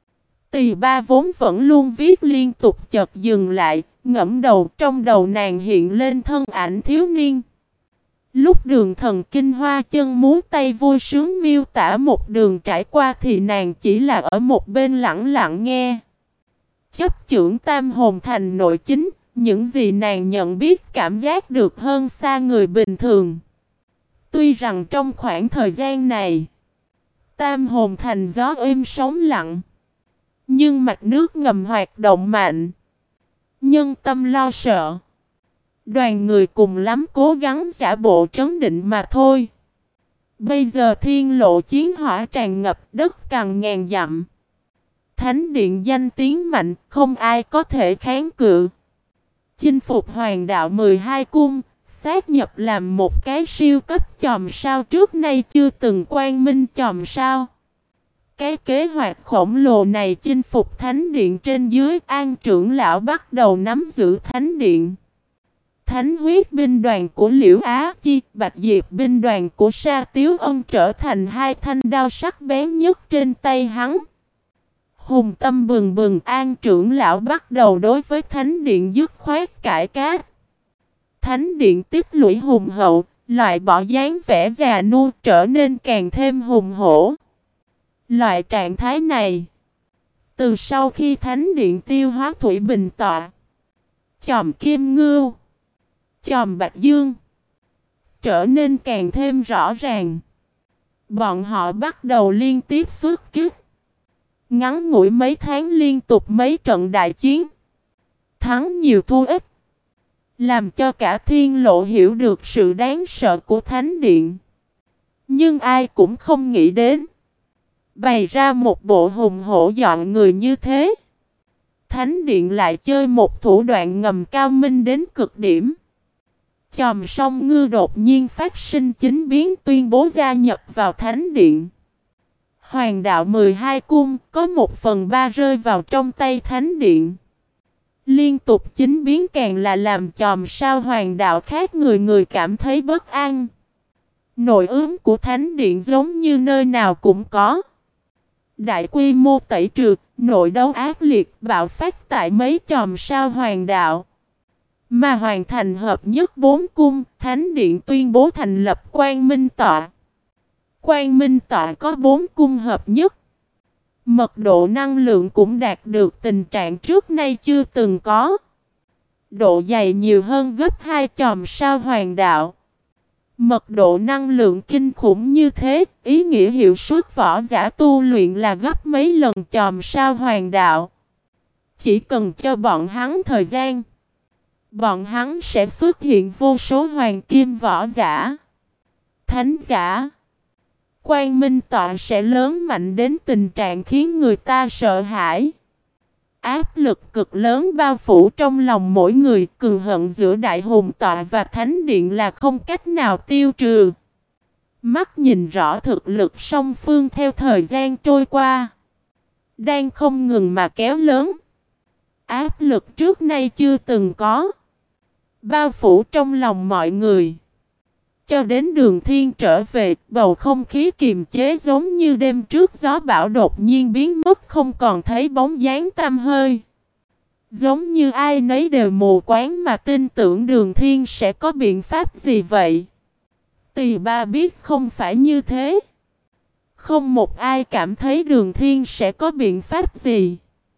Tỳ ba vốn vẫn luôn viết liên tục chợt dừng lại, ngẫm đầu, trong đầu nàng hiện lên thân ảnh thiếu niên. Lúc Đường Thần kinh hoa chân múa tay vui sướng miêu tả một đường trải qua thì nàng chỉ là ở một bên lặng lặng nghe. Chấp chưởng tam hồn thành nội chính, những gì nàng nhận biết cảm giác được hơn xa người bình thường. Tuy rằng trong khoảng thời gian này, tam hồn thành gió êm sóng lặng, nhưng mạch nước ngầm hoạt động mạnh, nhân tâm lo sợ. Đoàn người cùng lắm cố gắng giả bộ trấn định mà thôi. Bây giờ thiên lộ chiến hỏa tràn ngập, đất cằn ngàn dặm. Thánh điện danh tiếng mạnh, không ai có thể kháng cự. Chinh phục hoàng đạo mười hai cung, sát nhập làm một cái siêu cấp chòm sao trước nay chưa từng quang minh chòm sao. Cái kế hoạch khổng lồ này chinh phục thánh điện trên dưới, An trưởng lão bắt đầu nắm giữ thánh điện. Thánh huyết binh đoàn của Liễu Á Chi, Bạch Diệp binh đoàn của Sa Tiếu Ân trở thành hai thanh đao sắc bén nhất trên tay hắn. Hùng tâm bừng bừng, An trưởng lão bắt đầu đối với thánh điện dứt khoát cải cát. Thánh điện tích lũy hùng hậu, loại bỏ dáng vẻ già nua trở nên càng thêm hùng hổ. Loại trạng thái này, từ sau khi thánh điện tiêu hóa Thủy Bình Tọa, Chòm Kim Ngưu, Chòm Bạch Dương, trở nên càng thêm rõ ràng. Bọn họ bắt đầu liên tiếp xuất kích. Ngắn ngủi mấy tháng liên tục mấy trận đại chiến, thắng nhiều thua ít, làm cho cả thiên lộ hiểu được sự đáng sợ của thánh điện. Nhưng ai cũng không nghĩ đến, bày ra một bộ hùng hổ dọn người như thế, thánh điện lại chơi một thủ đoạn ngầm cao minh đến cực điểm. Chòm song ngư đột nhiên phát sinh chính biến, tuyên bố gia nhập vào thánh điện. Hoàng đạo mười hai cung có một phần ba rơi vào trong tay thánh điện. Liên tục chính biến càng là làm chòm sao hoàng đạo khác người người cảm thấy bất an. Nội ứng của thánh điện giống như nơi nào cũng có. Đại quy mô tẩy trừ, nội đấu ác liệt bạo phát tại mấy chòm sao hoàng đạo. Mà hoàn thành hợp nhất bốn cung, thánh điện tuyên bố thành lập Quang Minh Tọa. Quang Minh Tọa có bốn cung hợp nhất. Mật độ năng lượng cũng đạt được tình trạng trước nay chưa từng có. Độ dày nhiều hơn gấp hai chòm sao hoàng đạo. Mật độ năng lượng kinh khủng như thế, ý nghĩa hiệu suất võ giả tu luyện là gấp mấy lần chòm sao hoàng đạo. Chỉ cần cho bọn hắn thời gian, bọn hắn sẽ xuất hiện vô số hoàng kim võ giả, thánh giả. Quang Minh Tọa sẽ lớn mạnh đến tình trạng khiến người ta sợ hãi. Áp lực cực lớn bao phủ trong lòng mỗi người, cừu hận giữa Đại Hùng Tọa và Thánh Điện là không cách nào tiêu trừ. Mắt nhìn rõ thực lực song phương theo thời gian trôi qua, đang không ngừng mà kéo lớn. Áp lực trước nay chưa từng có, bao phủ trong lòng mọi người. Cho đến Đường Thiên trở về, bầu không khí kiềm chế giống như đêm trước gió bão đột nhiên biến mất, không còn thấy bóng dáng tăm hơi. Giống như ai nấy đều mù quáng mà tin tưởng Đường Thiên sẽ có biện pháp gì vậy. Tỳ ba biết không phải như thế. Không một ai cảm thấy Đường Thiên sẽ có biện pháp gì.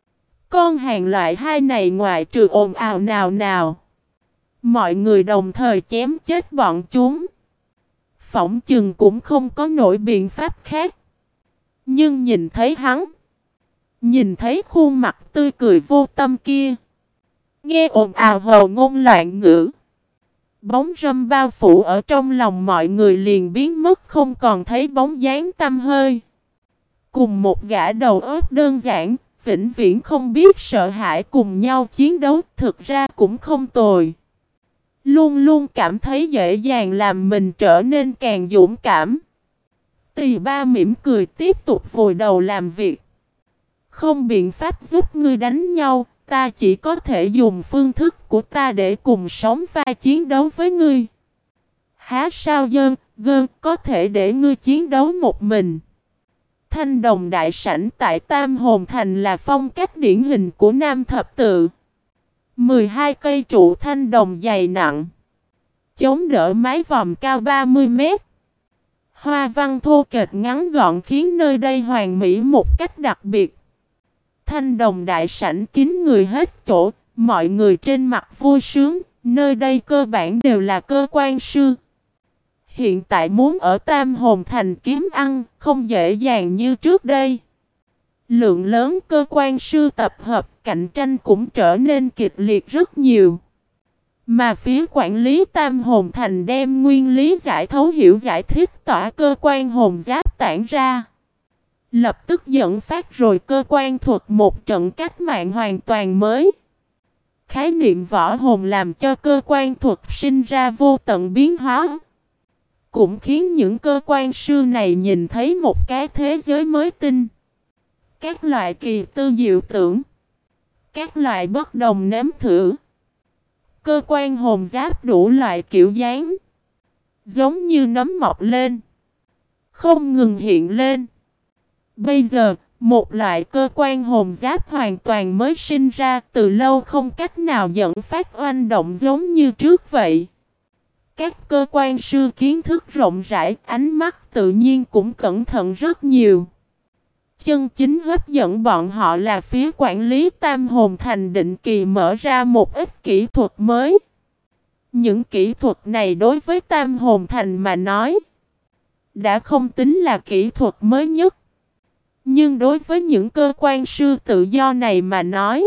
Con hàng loại hai này ngoại trừ ồn ào nào nào, mọi người đồng thời chém chết bọn chúng. Phỏng chừng cũng không có nổi biện pháp khác. Nhưng nhìn thấy hắn, nhìn thấy khuôn mặt tươi cười vô tâm kia, nghe ồn ào hầu ngôn loạn ngữ, bóng râm bao phủ ở trong lòng mọi người liền biến mất không còn thấy bóng dáng tăm hơi. Cùng một gã đầu óc đơn giản, vĩnh viễn không biết sợ hãi cùng nhau chiến đấu thực ra cũng không tồi. Luôn luôn cảm thấy dễ dàng làm mình trở nên càng dũng cảm. Tỳ ba mỉm cười tiếp tục vùi đầu làm việc. Không biện pháp giúp ngươi đánh nhau, ta chỉ có thể dùng phương thức của ta để cùng sống và chiến đấu với ngươi. Há sao dơn, gơn, có thể để ngươi chiến đấu một mình. Thanh đồng đại sảnh tại Tam Hồn Thành là phong cách điển hình của Nam Thập Tự. mười hai cây trụ thanh đồng dày nặng, chống đỡ mái vòm cao ba mươi mét. Hoa văn thô kệch ngắn gọn khiến nơi đây hoàn mỹ một cách đặc biệt. Thanh đồng đại sảnh kín người hết chỗ, mọi người trên mặt vui sướng, nơi đây cơ bản đều là cơ quan sư. Hiện tại muốn ở Tam Hồn Thành kiếm ăn, không dễ dàng như trước đây. Lượng lớn cơ quan sư tập hợp, cạnh tranh cũng trở nên kịch liệt rất nhiều. Mà phía quản lý Tam Hồn Thành đem nguyên lý giải thấu hiểu giải thích tỏa cơ quan hồn giáp tản ra. Lập tức dẫn phát rồi cơ quan thuật một trận cách mạng hoàn toàn mới. Khái niệm võ hồn làm cho cơ quan thuật sinh ra vô tận biến hóa. Cũng khiến những cơ quan sư này nhìn thấy một cái thế giới mới tinh. Các loại kỳ tư diệu tưởng, các loại bất đồng nếm thử. Cơ quan hồn giáp đủ loại kiểu dáng, giống như nấm mọc lên, không ngừng hiện lên. Bây giờ, một loại cơ quan hồn giáp hoàn toàn mới sinh ra, từ lâu không cách nào dẫn phát oanh động giống như trước vậy. Các cơ quan sư kiến thức rộng rãi, ánh mắt tự nhiên cũng cẩn thận rất nhiều. Chân chính hấp dẫn bọn họ là phía quản lý Tam Hồn Thành định kỳ mở ra một ít kỹ thuật mới. Những kỹ thuật này đối với Tam Hồn Thành mà nói, đã không tính là kỹ thuật mới nhất. Nhưng đối với những cơ quan sư tự do này mà nói,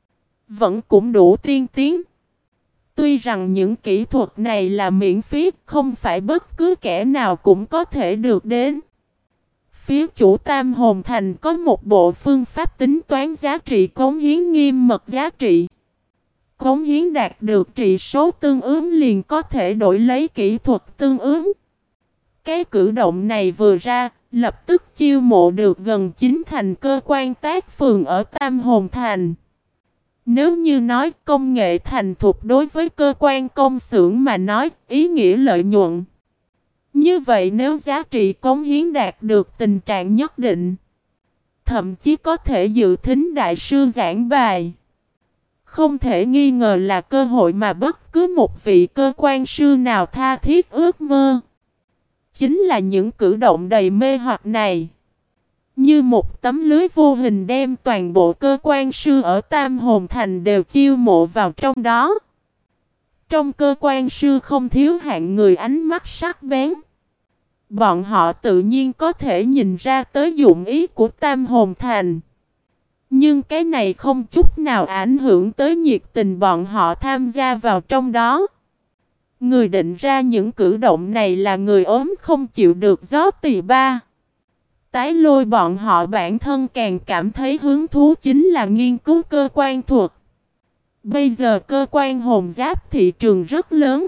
vẫn cũng đủ tiên tiến. Tuy rằng những kỹ thuật này là miễn phí, không phải bất cứ kẻ nào cũng có thể được đến. Phía chủ Tam Hồn Thành có một bộ phương pháp tính toán giá trị cống hiến nghiêm mật giá trị. Cống hiến đạt được trị số tương ứng liền có thể đổi lấy kỹ thuật tương ứng. Cái cử động này vừa ra, lập tức chiêu mộ được gần chín thành cơ quan tác phường ở Tam Hồn Thành. Nếu như nói công nghệ thành thục đối với cơ quan công xưởng mà nói ý nghĩa lợi nhuận. Như vậy nếu giá trị cống hiến đạt được tình trạng nhất định, thậm chí có thể dự thính đại sư giảng bài. Không thể nghi ngờ là cơ hội mà bất cứ một vị cơ quan sư nào tha thiết ước mơ. Chính là những cử động đầy mê hoặc này, như một tấm lưới vô hình đem toàn bộ cơ quan sư ở Tam Hồn Thành đều chiêu mộ vào trong đó. Trong cơ quan sư không thiếu hạng người ánh mắt sắc bén. Bọn họ tự nhiên có thể nhìn ra tới dụng ý của Tam Hồn Thành. Nhưng cái này không chút nào ảnh hưởng tới nhiệt tình bọn họ tham gia vào trong đó. Người định ra những cử động này là người ốm không chịu được gió tỳ ba. Tái lôi bọn họ bản thân càng cảm thấy hứng thú chính là nghiên cứu cơ quan thuật. Bây giờ cơ quan hồn giáp thị trường rất lớn.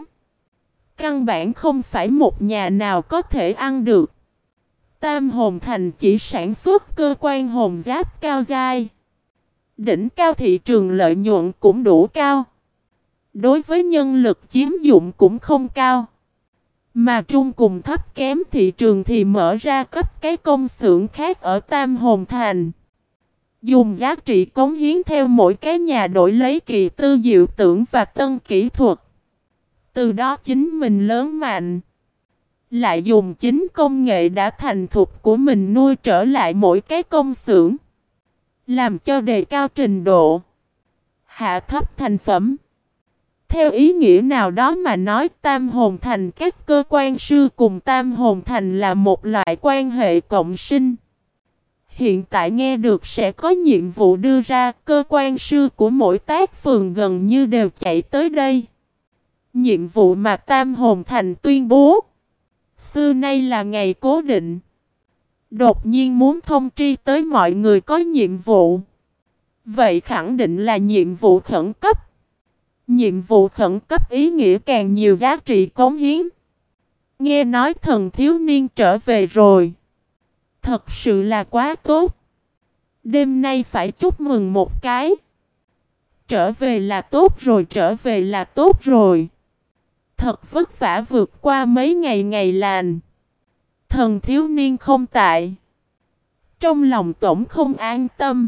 Căn bản không phải một nhà nào có thể ăn được. Tam Hồn Thành chỉ sản xuất cơ quan hồn giáp cao giai. Đỉnh cao thị trường lợi nhuận cũng đủ cao. Đối với nhân lực chiếm dụng cũng không cao. Mà trung cùng thấp kém thị trường thì mở ra cấp cái công xưởng khác ở Tam Hồn Thành. Dùng giá trị cống hiến theo mỗi cái nhà đổi lấy kỳ tư diệu tưởng và tân kỹ thuật. Từ đó chính mình lớn mạnh. Lại dùng chính công nghệ đã thành thục của mình nuôi trở lại mỗi cái công xưởng. Làm cho đề cao trình độ, hạ thấp thành phẩm. Theo ý nghĩa nào đó mà nói, tam hồn thành các cơ quan sư cùng tam hồn thành là một loại quan hệ cộng sinh. Hiện tại nghe được sẽ có nhiệm vụ đưa ra, cơ quan sư của mỗi tác phường gần như đều chạy tới đây. Nhiệm vụ mà tam hồn thành tuyên bố xưa nay là ngày cố định. Đột nhiên muốn thông tri tới mọi người có nhiệm vụ. Vậy khẳng định là nhiệm vụ khẩn cấp. Nhiệm vụ khẩn cấp ý nghĩa càng nhiều giá trị cống hiến. Nghe nói thần thiếu niên trở về rồi. Thật sự là quá tốt. Đêm nay phải chúc mừng một cái. Trở về là tốt rồi, trở về là tốt rồi. Thật vất vả vượt qua mấy ngày ngày lành. Thần thiếu niên không tại. Trong lòng tổng không an tâm.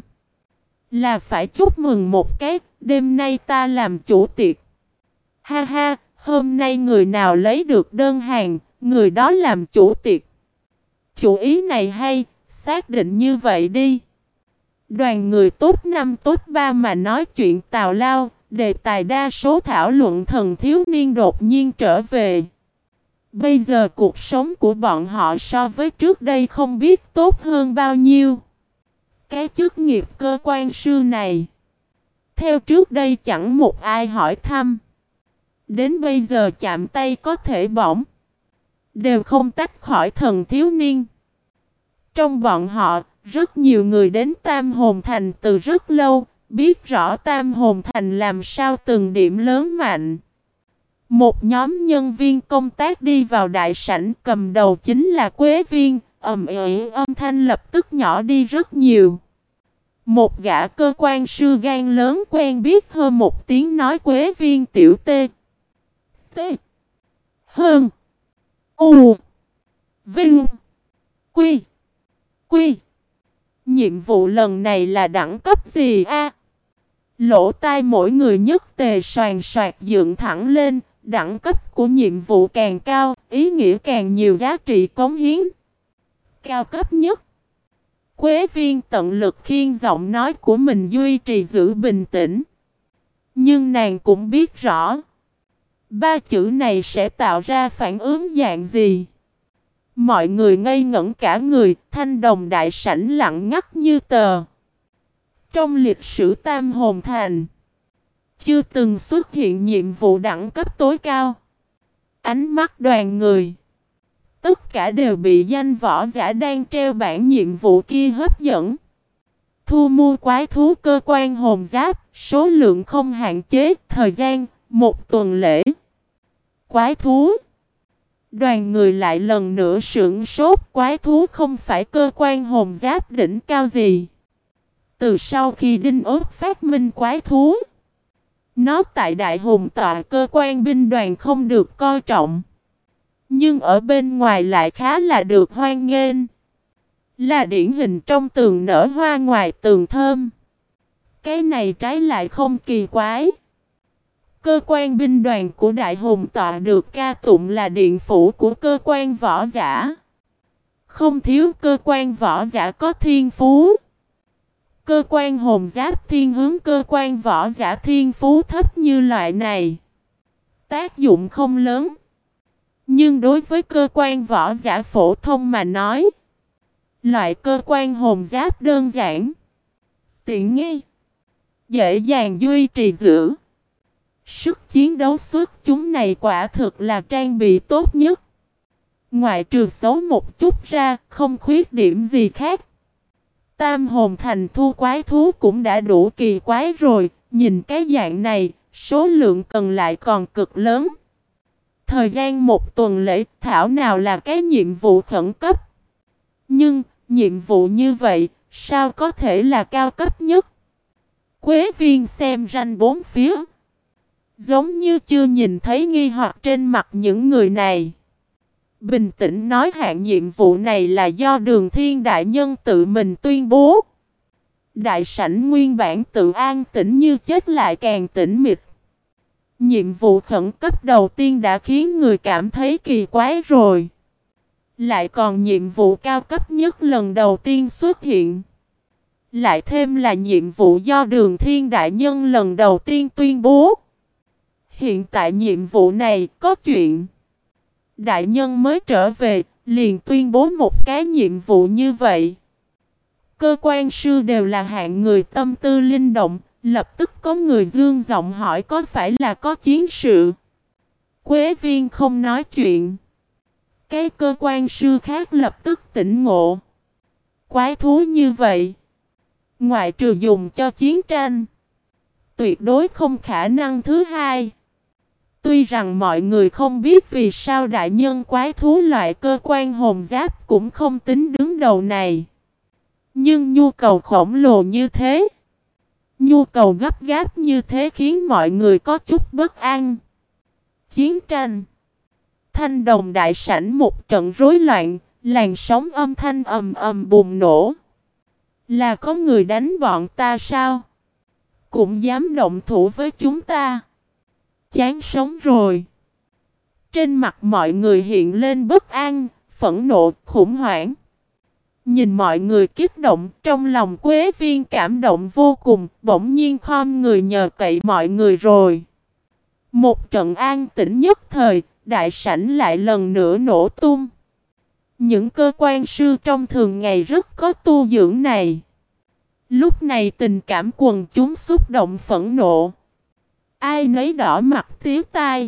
Là phải chúc mừng một cái. Đêm nay ta làm chủ tiệc. Ha ha, hôm nay người nào lấy được đơn hàng, người đó làm chủ tiệc. Chủ ý này hay, xác định như vậy đi. Đoàn người top năm top ba mà nói chuyện tào lao, đề tài đa số thảo luận thần thiếu niên đột nhiên trở về. Bây giờ cuộc sống của bọn họ so với trước đây không biết tốt hơn bao nhiêu. Cái chức nghiệp cơ quan sư này, theo trước đây chẳng một ai hỏi thăm. Đến bây giờ chạm tay có thể bỏng, đều không tách khỏi thần thiếu niên. Trong bọn họ, rất nhiều người đến Tam Hồn Thành từ rất lâu, biết rõ Tam Hồn Thành làm sao từng điểm lớn mạnh. Một nhóm nhân viên công tác đi vào đại sảnh, cầm đầu chính là Quế Viên, ầm ĩ âm thanh lập tức nhỏ đi rất nhiều. Một gã cơ quan sư gan lớn quen biết hơn một tiếng nói Quế Viên tiểu tê. Tê. Hơn. U. Vinh. Quy. Quy. Nhiệm vụ lần này là đẳng cấp gì a? Lỗ tai mỗi người nhất tề soàn soạt dựng thẳng lên, đẳng cấp của nhiệm vụ càng cao, ý nghĩa càng nhiều giá trị cống hiến. Cao cấp nhất. Quế Viên tận lực khiêng giọng nói của mình duy trì giữ bình tĩnh. Nhưng nàng cũng biết rõ, ba chữ này sẽ tạo ra phản ứng dạng gì. Mọi người ngây ngẩn cả người, thanh đồng đại sảnh lặng ngắt như tờ. Trong lịch sử Tam Hồn Thành, chưa từng xuất hiện nhiệm vụ đẳng cấp tối cao. Ánh mắt đoàn người, tất cả đều bị danh võ giả đang treo bảng nhiệm vụ kia hấp dẫn. Thu mua quái thú cơ quan hồn giáp, số lượng không hạn chế, thời gian, một tuần lễ. Quái thú. Đoàn người lại lần nữa sửng sốt, quái thú không phải cơ quan hồn giáp đỉnh cao gì. Từ sau khi Đinh Ốt phát minh quái thú, nó tại Đại Hùng Tọa cơ quan binh đoàn không được coi trọng. Nhưng ở bên ngoài lại khá là được hoan nghênh. Là điển hình trong tường nở hoa ngoài tường thơm. Cái này trái lại không kỳ quái. Cơ quan binh đoàn của Đại Hùng Tọa được ca tụng là điện phủ của cơ quan võ giả. Không thiếu cơ quan võ giả có thiên phú. Cơ quan hồn giáp thiên hướng cơ quan võ giả thiên phú thấp như loại này, tác dụng không lớn. Nhưng đối với cơ quan võ giả phổ thông mà nói, loại cơ quan hồn giáp đơn giản, tiện nghi, dễ dàng duy trì giữ. Sức chiến đấu xuất chúng này quả thực là trang bị tốt nhất. Ngoại trừ xấu một chút ra, không khuyết điểm gì khác. Tam Hồn Thành thu quái thú cũng đã đủ kỳ quái rồi, nhìn cái dạng này, số lượng cần lại còn cực lớn. Thời gian một tuần lễ thảo nào là cái nhiệm vụ khẩn cấp. Nhưng, nhiệm vụ như vậy, sao có thể là cao cấp nhất? Quế Viên xem ranh bốn phía, giống như chưa nhìn thấy nghi hoặc trên mặt những người này. Bình tĩnh nói hạng nhiệm vụ này là do Đường Thiên Đại Nhân tự mình tuyên bố. Đại sảnh nguyên bản tự an tĩnh như chết lại càng tĩnh mịch. Nhiệm vụ khẩn cấp đầu tiên đã khiến người cảm thấy kỳ quái rồi. Lại còn nhiệm vụ cao cấp nhất lần đầu tiên xuất hiện, Lại thêm là nhiệm vụ do Đường Thiên Đại Nhân lần đầu tiên tuyên bố. Hiện tại nhiệm vụ này có chuyện. Đại Nhân mới trở về, liền tuyên bố một cái nhiệm vụ như vậy. Cơ quan sư đều là hạng người tâm tư linh động, lập tức có người dương giọng hỏi có phải là có chiến sự. Quế Viên không nói chuyện. Cái cơ quan sư khác lập tức tỉnh ngộ. Quái thú như vậy, ngoại trừ dùng cho chiến tranh, tuyệt đối không khả năng thứ hai. Tuy rằng mọi người không biết vì sao đại nhân quái thú loại cơ quan hồn giáp cũng không tính đứng đầu này. Nhưng nhu cầu khổng lồ như thế, nhu cầu gấp gáp như thế khiến mọi người có chút bất an. Chiến tranh. Thanh Đồng đại sảnh một trận rối loạn, làn sóng âm thanh ầm ầm bùng nổ. Là có người đánh bọn ta sao? Cũng dám động thủ với chúng ta. Chán sống rồi. Trên mặt mọi người hiện lên bất an, phẫn nộ, khủng hoảng. Nhìn mọi người kích động, trong lòng Quế Viên cảm động vô cùng, bỗng nhiên khom người nhờ cậy mọi người rồi. Một trận an tĩnh nhất thời, đại sảnh lại lần nữa nổ tung. Những cơ quan sư trong thường ngày rất có tu dưỡng này. Lúc này tình cảm quần chúng xúc động phẫn nộ. Ai nấy đỏ mặt tía tai.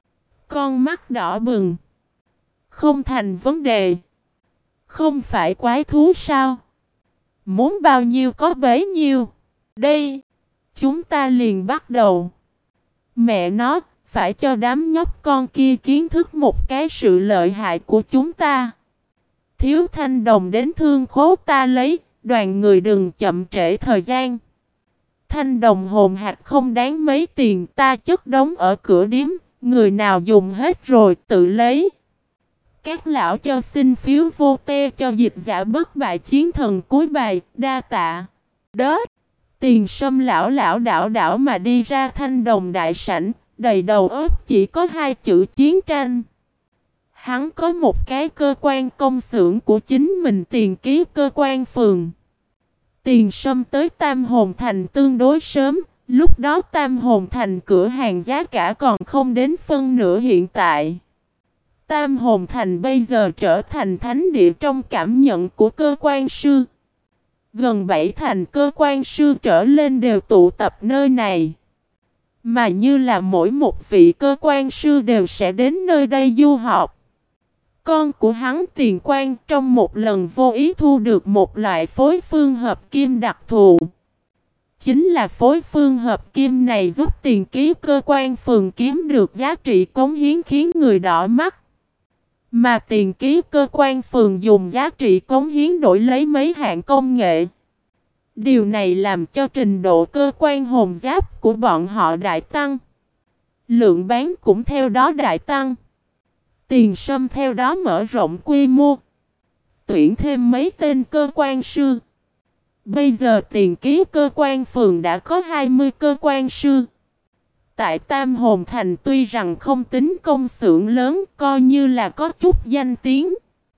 Con mắt đỏ bừng. Không thành vấn đề. Không phải quái thú sao? Muốn bao nhiêu có bấy nhiêu. Đây, chúng ta liền bắt đầu. Mẹ nó, phải cho đám nhóc con kia kiến thức một cái sự lợi hại của chúng ta. Thiếu Thanh Đồng đến thương khố ta lấy, đoàn người đừng chậm trễ thời gian. Thanh đồng hồn hạt không đáng mấy tiền, ta chất đống ở cửa điếm, người nào dùng hết rồi tự lấy. Các lão cho xin phiếu vô te cho dịch giả bất bại chiến thần cuối bài, đa tạ. Đớt, Tiền Sâm lão lão đảo đảo mà đi ra Thanh đồng đại sảnh, đầy đầu óc chỉ có hai chữ chiến tranh. Hắn có một cái cơ quan công xưởng của chính mình, tiền ký cơ quan phường. Tiền Sâm tới Tam Hồn Thành tương đối sớm, lúc đó Tam Hồn Thành cửa hàng giá cả còn không đến phân nửa hiện tại. Tam Hồn Thành bây giờ trở thành thánh địa trong cảm nhận của cơ quan sư. Gần bảy thành cơ quan sư trở lên đều tụ tập nơi này. Mà như là mỗi một vị cơ quan sư đều sẽ đến nơi đây du học. Con của hắn Tiền Quan trong một lần vô ý thu được một loại phối phương hợp kim đặc thù. Chính là phối phương hợp kim này giúp tiền ký cơ quan phường kiếm được giá trị cống hiến khiến người đỏ mắt. Mà tiền ký cơ quan phường dùng giá trị cống hiến đổi lấy mấy hạng công nghệ. Điều này làm cho trình độ cơ quan hồn giáp của bọn họ đại tăng. Lượng bán cũng theo đó đại tăng. Tiền Sâm theo đó mở rộng quy mô. Tuyển thêm mấy tên cơ quan sư. Bây giờ tiền ký cơ quan phường đã có hai mươi cơ quan sư. Tại Tam Hồn Thành tuy rằng không tính công xưởng lớn, coi như là có chút danh tiếng.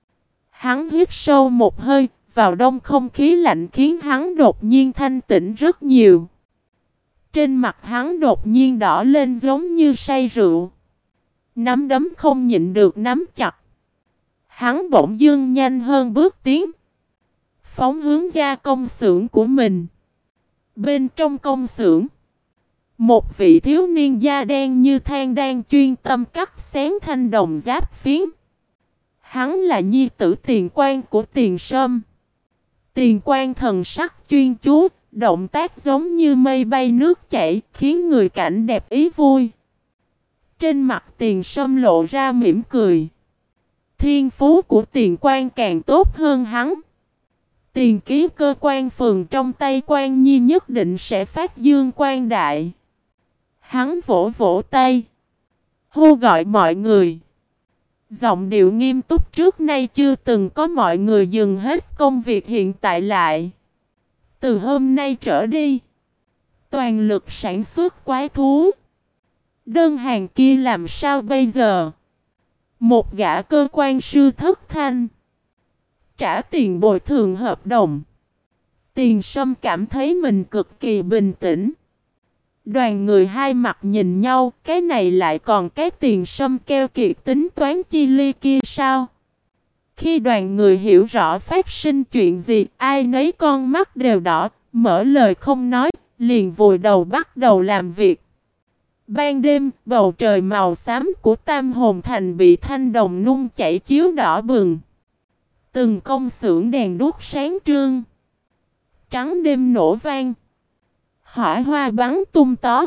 Hắn hít sâu một hơi, vào đông không khí lạnh khiến hắn đột nhiên thanh tĩnh rất nhiều. Trên mặt hắn đột nhiên đỏ lên giống như say rượu. Nắm đấm không nhịn được nắm chặt. Hắn bỗng dưng nhanh hơn bước tiến. Phóng hướng ra công xưởng của mình. Bên trong công xưởng, một vị thiếu niên da đen như than đang chuyên tâm cắt xén thanh đồng giáp phiến. Hắn là nhi tử Tiền Quan của Tiền Sâm. Tiền Quan thần sắc chuyên chú, động tác giống như mây bay nước chảy, khiến người cảnh đẹp ý vui. Trên mặt Tiền Sâm lộ ra mỉm cười. Thiên phú của Tiền Quan càng tốt hơn hắn. Tiền ký cơ quan phường trong tay Quan Nhi nhất định sẽ phát dương quang đại. Hắn vỗ vỗ tay, hô gọi mọi người. Giọng điệu nghiêm túc trước nay chưa từng có, mọi người dừng hết công việc hiện tại lại. Từ hôm nay trở đi, toàn lực sản xuất quái thú. Đơn hàng kia làm sao bây giờ? Một gã cơ quan sư thất thanh. Trả tiền bồi thường hợp đồng. Tiền Sâm cảm thấy mình cực kỳ bình tĩnh. Đoàn người hai mặt nhìn nhau, cái này lại còn cái Tiền Sâm keo kiệt tính toán chi ly kia sao? Khi đoàn người hiểu rõ phát sinh chuyện gì, ai nấy con mắt đều đỏ, mở lời không nói, liền vùi đầu bắt đầu làm việc. Ban đêm, bầu trời màu xám của Tam Hồn Thành bị thanh đồng nung chảy chiếu đỏ bừng. Từng công xưởng đèn đuốc sáng trương. Trắng đêm nổ vang. Hỏa hoa bắn tung tó.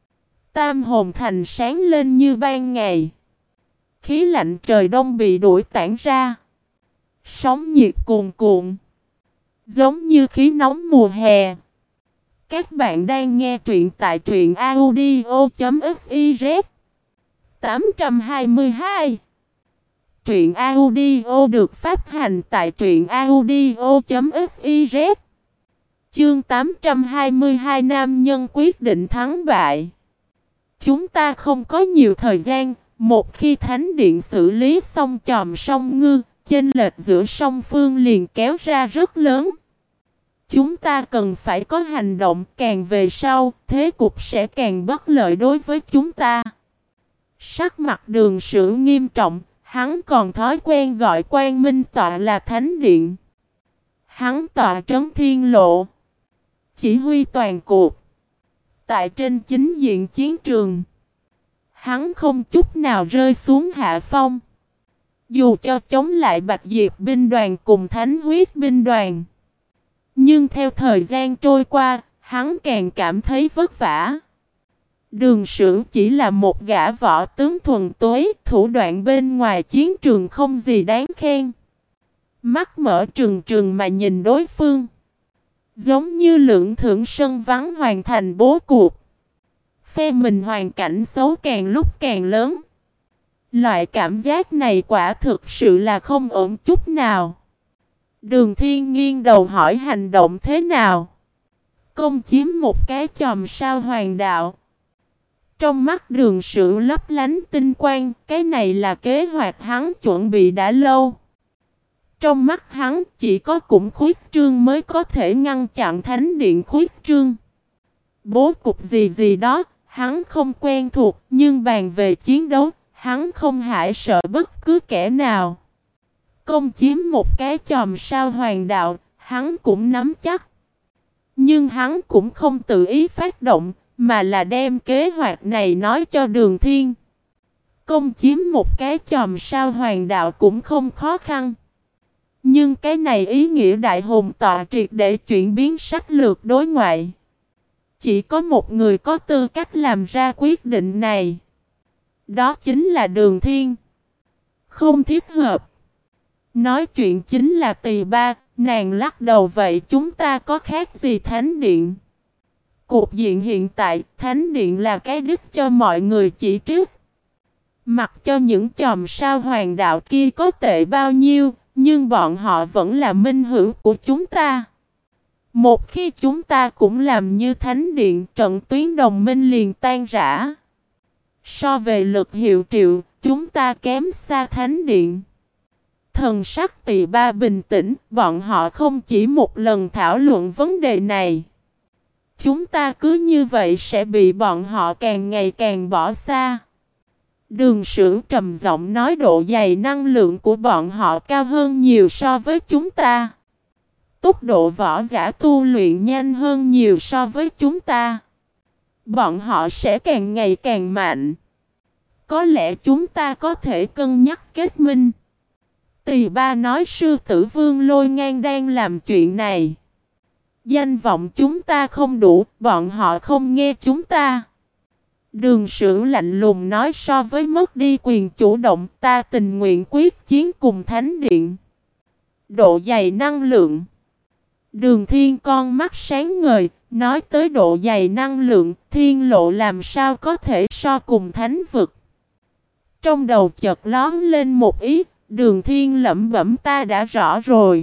Tam Hồn Thành sáng lên như ban ngày. Khí lạnh trời đông bị đuổi tản ra. Sóng nhiệt cuồn cuộn. Giống như khí nóng mùa hè. Các bạn đang nghe truyện tại truyện audio chấm fiz. tám trăm hai mươi hai. Truyện audio được phát hành tại truyện audio chấm fiz. Chương tám trăm hai mươi hai nam nhân quyết định thắng bại. Chúng ta không có nhiều thời gian, một khi thánh điện xử lý xong chòm sông Ngư, chênh lệch giữa song phương liền kéo ra rất lớn. Chúng ta cần phải có hành động, càng về sau, thế cục sẽ càng bất lợi đối với chúng ta. Sắc mặt Đường Sử nghiêm trọng, hắn còn thói quen gọi Quan Minh tọa là thánh điện. Hắn tọa trấn thiên lộ, chỉ huy toàn cuộc. Tại trên chính diện chiến trường, hắn không chút nào rơi xuống hạ phong. Dù cho chống lại Bạch Diệp binh đoàn cùng Thánh huyết binh đoàn, nhưng theo thời gian trôi qua, hắn càng cảm thấy vất vả. Đường Sử chỉ là một gã võ tướng thuần túy, thủ đoạn bên ngoài chiến trường không gì đáng khen. Mắt mở trừng trừng mà nhìn đối phương, giống như lưỡng thưởng sân vắng hoàn thành bố cuộc. Phe mình hoàn cảnh xấu càng lúc càng lớn. Loại cảm giác này quả thực sự là không ổn chút nào. Đường Thiên nghiêng đầu hỏi hành động thế nào? Công chiếm một cái chòm sao hoàng đạo. Trong mắt Đường Sử lấp lánh tinh quang, cái này là kế hoạch hắn chuẩn bị đã lâu. Trong mắt hắn chỉ có cũng khuyết trương mới có thể ngăn chặn thánh điện khuyết trương. Bố cục gì gì đó, hắn không quen thuộc, nhưng bàn về chiến đấu, hắn không hại sợ bất cứ kẻ nào. Công chiếm một cái chòm sao hoàng đạo, hắn cũng nắm chắc. Nhưng hắn cũng không tự ý phát động, mà là đem kế hoạch này nói cho Đường Thiên. Công chiếm một cái chòm sao hoàng đạo cũng không khó khăn. Nhưng cái này ý nghĩa đại hùng tọa triệt để chuyển biến sách lược đối ngoại. Chỉ có một người có tư cách làm ra quyết định này. Đó chính là Đường Thiên. Không thiết hợp. Nói chuyện chính là Tỳ Ba, nàng lắc đầu vậy chúng ta có khác gì thánh điện. Cục diện hiện tại, thánh điện là cái đích cho mọi người chỉ trích. Mặc cho những chòm sao hoàng đạo kia có tệ bao nhiêu, nhưng bọn họ vẫn là minh hữu của chúng ta. Một khi chúng ta cũng làm như thánh điện, trận tuyến đồng minh liền tan rã. So về lực hiệu triệu, chúng ta kém xa thánh điện. Thần sắc Tỳ Ba bình tĩnh, bọn họ không chỉ một lần thảo luận vấn đề này. Chúng ta cứ như vậy sẽ bị bọn họ càng ngày càng bỏ xa. Đường Sử trầm giọng nói độ dày năng lượng của bọn họ cao hơn nhiều so với chúng ta. Tốc độ võ giả tu luyện nhanh hơn nhiều so với chúng ta. Bọn họ sẽ càng ngày càng mạnh. Có lẽ chúng ta có thể cân nhắc kết minh. Tỳ Ba nói sư tử Vương Lôi Ngang đang làm chuyện này. Danh vọng chúng ta không đủ, bọn họ không nghe chúng ta. Đường Sử lạnh lùng nói so với mất đi quyền chủ động, ta tình nguyện quyết chiến cùng thánh điện. Độ dày năng lượng. Đường Thiên con mắt sáng ngời, nói tới độ dày năng lượng, thiên lộ làm sao có thể so cùng thánh vực. Trong đầu chợt lóe lên một ý, Đường Thiên lẩm bẩm ta đã rõ rồi.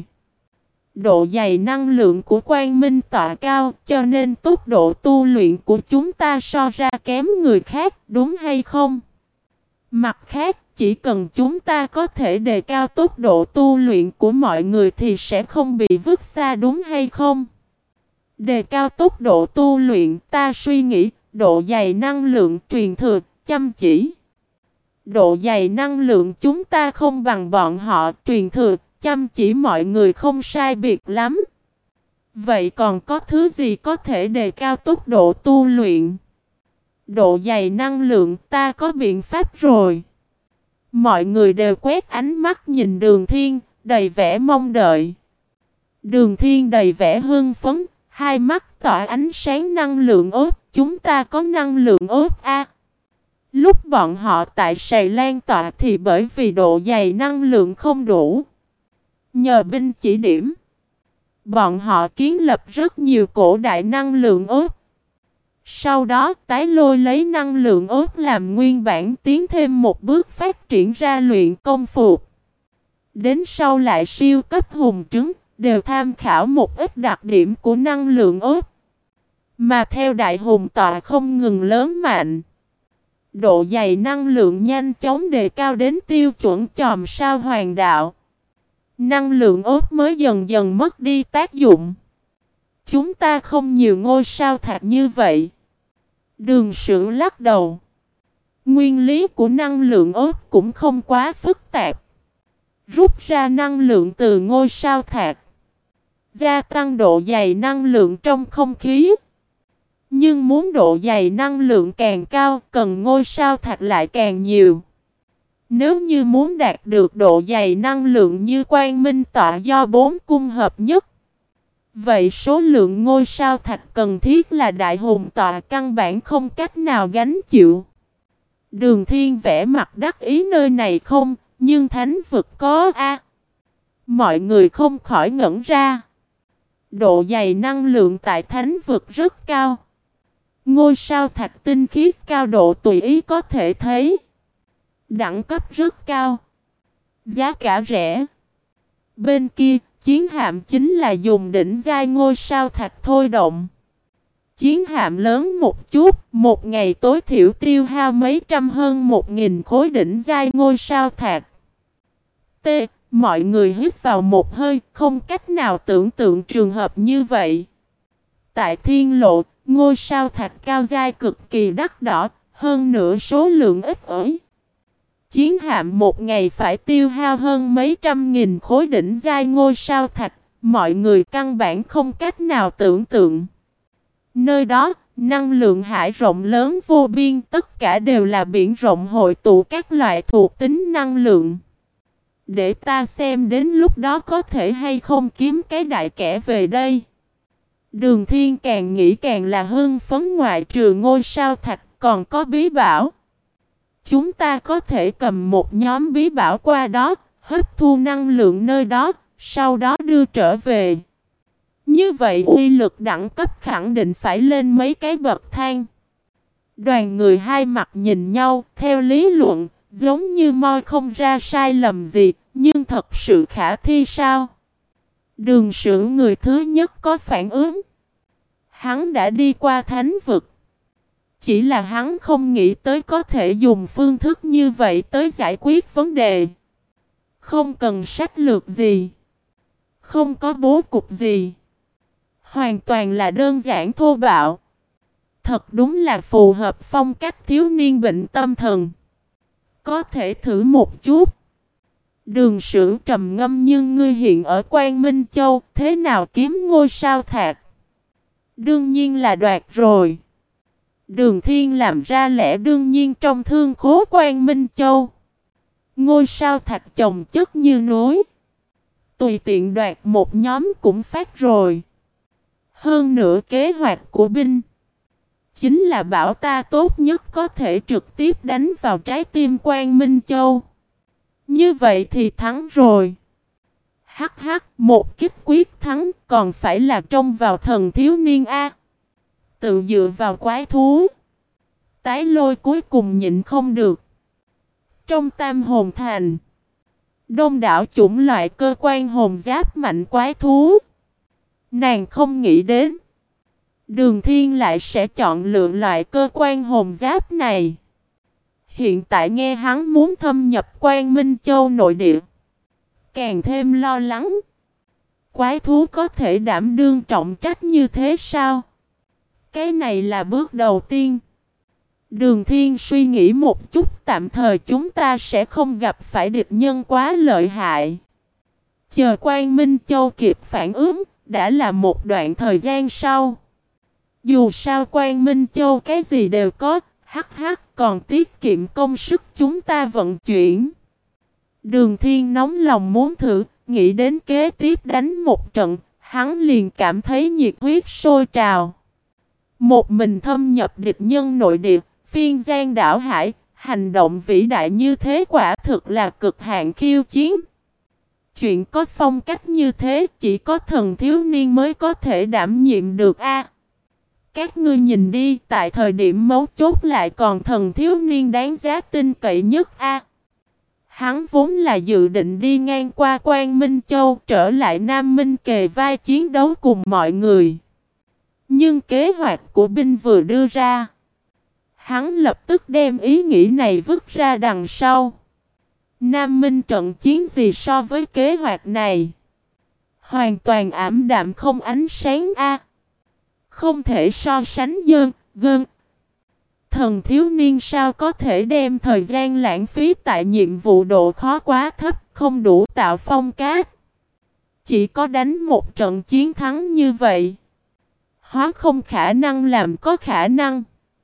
Độ dày năng lượng của Quang Minh tọa cao, cho nên tốc độ tu luyện của chúng ta so ra kém người khác, đúng hay không? Mặt khác, chỉ cần chúng ta có thể đề cao tốc độ tu luyện của mọi người thì sẽ không bị vứt xa, đúng hay không? Đề cao tốc độ tu luyện, ta suy nghĩ, độ dày năng lượng truyền thừa, chăm chỉ. Độ dày năng lượng chúng ta không bằng bọn họ, truyền thừa, chăm chỉ mọi người không sai biệt lắm. Vậy còn có thứ gì có thể đề cao tốc độ tu luyện? Độ dày năng lượng, ta có biện pháp rồi. Mọi người đều quét ánh mắt nhìn Đường Thiên, đầy vẻ mong đợi. Đường Thiên đầy vẻ hưng phấn, hai mắt tỏa ánh sáng năng lượng ốp, chúng ta có năng lượng ốp a. Lúc bọn họ tại Sài Lan tọa thì bởi vì độ dày năng lượng không đủ. Nhờ binh chỉ điểm, bọn họ kiến lập rất nhiều cổ đại năng lượng ốp. Sau đó tái lôi lấy năng lượng ốp làm nguyên bản, tiến thêm một bước phát triển ra luyện công phục. Đến sau lại siêu cấp hùng trứng, đều tham khảo một ít đặc điểm của năng lượng ốp. Mà theo đại hùng tọa không ngừng lớn mạnh, độ dày năng lượng nhanh chóng đề cao đến tiêu chuẩn chòm sao hoàng đạo. Năng lượng ốp mới dần dần mất đi tác dụng. Chúng ta không nhiều ngôi sao thạch như vậy. Đường Sử lắc đầu. Nguyên lý của năng lượng ốp cũng không quá phức tạp. Rút ra năng lượng từ ngôi sao thạch, gia tăng độ dày năng lượng trong không khí. Nhưng muốn độ dày năng lượng càng cao, cần ngôi sao thạch lại càng nhiều. Nếu như muốn đạt được độ dày năng lượng như Quang Minh tọa do bốn cung hợp nhất, vậy số lượng ngôi sao thạch cần thiết là đại hùng tọa căn bản không cách nào gánh chịu. Đường Thiên vẽ mặt đắc ý, nơi này không, nhưng thánh vực có a. Mọi người không khỏi ngẩn ra. Độ dày năng lượng tại thánh vực rất cao. Ngôi sao thạch tinh khiết cao độ tùy ý có thể thấy. Đẳng cấp rất cao. Giá cả rẻ. Bên kia, chiến hạm chính là dùng đỉnh giai ngôi sao thạch thôi động. Chiến hạm lớn một chút, một ngày tối thiểu tiêu hao mấy trăm hơn một nghìn khối đỉnh giai ngôi sao thạch. T. Mọi người hít vào một hơi, không cách nào tưởng tượng trường hợp như vậy. Tại thiên lộ, ngôi sao thạch cao giai cực kỳ đắt đỏ, hơn nữa số lượng ít ỏi. Chiến hạm một ngày phải tiêu hao hơn mấy trăm nghìn khối đỉnh giai ngôi sao thạch, mọi người căn bản không cách nào tưởng tượng. Nơi đó, năng lượng hải rộng lớn vô biên, tất cả đều là biển rộng hội tụ các loại thuộc tính năng lượng. Để ta xem đến lúc đó có thể hay không kiếm cái đại kẻ về đây. Đường Thiên càng nghĩ càng là hưng phấn, ngoại trừ ngôi sao thạch còn có bí bảo. Chúng ta có thể cầm một nhóm bí bảo qua đó, hấp thu năng lượng nơi đó, sau đó đưa trở về. Như vậy uy lực đẳng cấp khẳng định phải lên mấy cái bậc thang. Đoàn người hai mặt nhìn nhau, theo lý luận, giống như moi không ra sai lầm gì, nhưng thật sự khả thi sao? Đường Sử người thứ nhất có phản ứng. Hắn đã đi qua thánh vực. Chỉ là hắn không nghĩ tới có thể dùng phương thức như vậy tới giải quyết vấn đề. Không cần sách lược gì. Không có bố cục gì. Hoàn toàn là đơn giản thô bạo. Thật đúng là phù hợp phong cách thiếu niên bệnh tâm thần. Có thể thử một chút. Đường Sử trầm ngâm, nhưng ngươi hiện ở Quang Minh Châu, thế nào kiếm ngôi sao thạch? Đương nhiên là đoạt rồi. Đường Thiên làm ra lẽ đương nhiên trong thương khố Quang Minh Châu. Ngôi sao thạch chồng chất như núi. Tùy tiện đoạt một nhóm cũng phát rồi. Hơn nữa kế hoạch của binh chính là bảo ta tốt nhất có thể trực tiếp đánh vào trái tim Quang Minh Châu. Như vậy thì thắng rồi. Hắc hắc, một kích quyết thắng còn phải là trông vào thần thiếu niên A. Tự dựa vào quái thú. Tái Lôi cuối cùng nhịn không được. Trong Tam Hồn Thành, đông đảo chủng loại cơ quan hồn giáp mạnh quái thú. Nàng không nghĩ đến Đường Thiên lại sẽ chọn lựa loại cơ quan hồn giáp này. Hiện tại nghe hắn muốn thâm nhập Quang Minh Châu nội địa, càng thêm lo lắng. quái thú có thể đảm đương trọng trách như thế sao? Cái này là bước đầu tiên. Đường Thiên suy nghĩ một chút, tạm thời chúng ta sẽ không gặp phải địch nhân quá lợi hại. Chờ Quang Minh Châu kịp phản ứng, đã là một đoạn thời gian sau. Dù sao Quang Minh Châu cái gì đều có, hắc hắc còn tiết kiệm công sức chúng ta vận chuyển. Đường Thiên nóng lòng muốn thử, nghĩ đến kế tiếp đánh một trận, hắn liền cảm thấy nhiệt huyết sôi trào. Một mình thâm nhập địch nhân nội địa, phiên giang đảo hải, hành động vĩ đại như thế quả thực là cực hạn khiêu chiến. Chuyện có phong cách như thế chỉ có thần thiếu niên mới có thể đảm nhiệm được a. Các ngươi nhìn đi, tại thời điểm mấu chốt lại còn thần thiếu niên đáng giá tin cậy nhất a. Hắn vốn là dự định đi ngang qua Quang Minh Châu trở lại Nam Minh kề vai chiến đấu cùng mọi người. Nhưng kế hoạch của binh vừa đưa ra, hắn lập tức đem ý nghĩ này vứt ra đằng sau. Nam Minh trận chiến gì so với kế hoạch này? Hoàn toàn ảm đạm không ánh sáng a. Không thể so sánh dơn, gơn. Thần thiếu niên sao có thể đem thời gian lãng phí tại nhiệm vụ độ khó quá thấp, không đủ tạo phong cát. Chỉ có đánh một trận chiến thắng như vậy, hóa không khả năng làm có khả năng.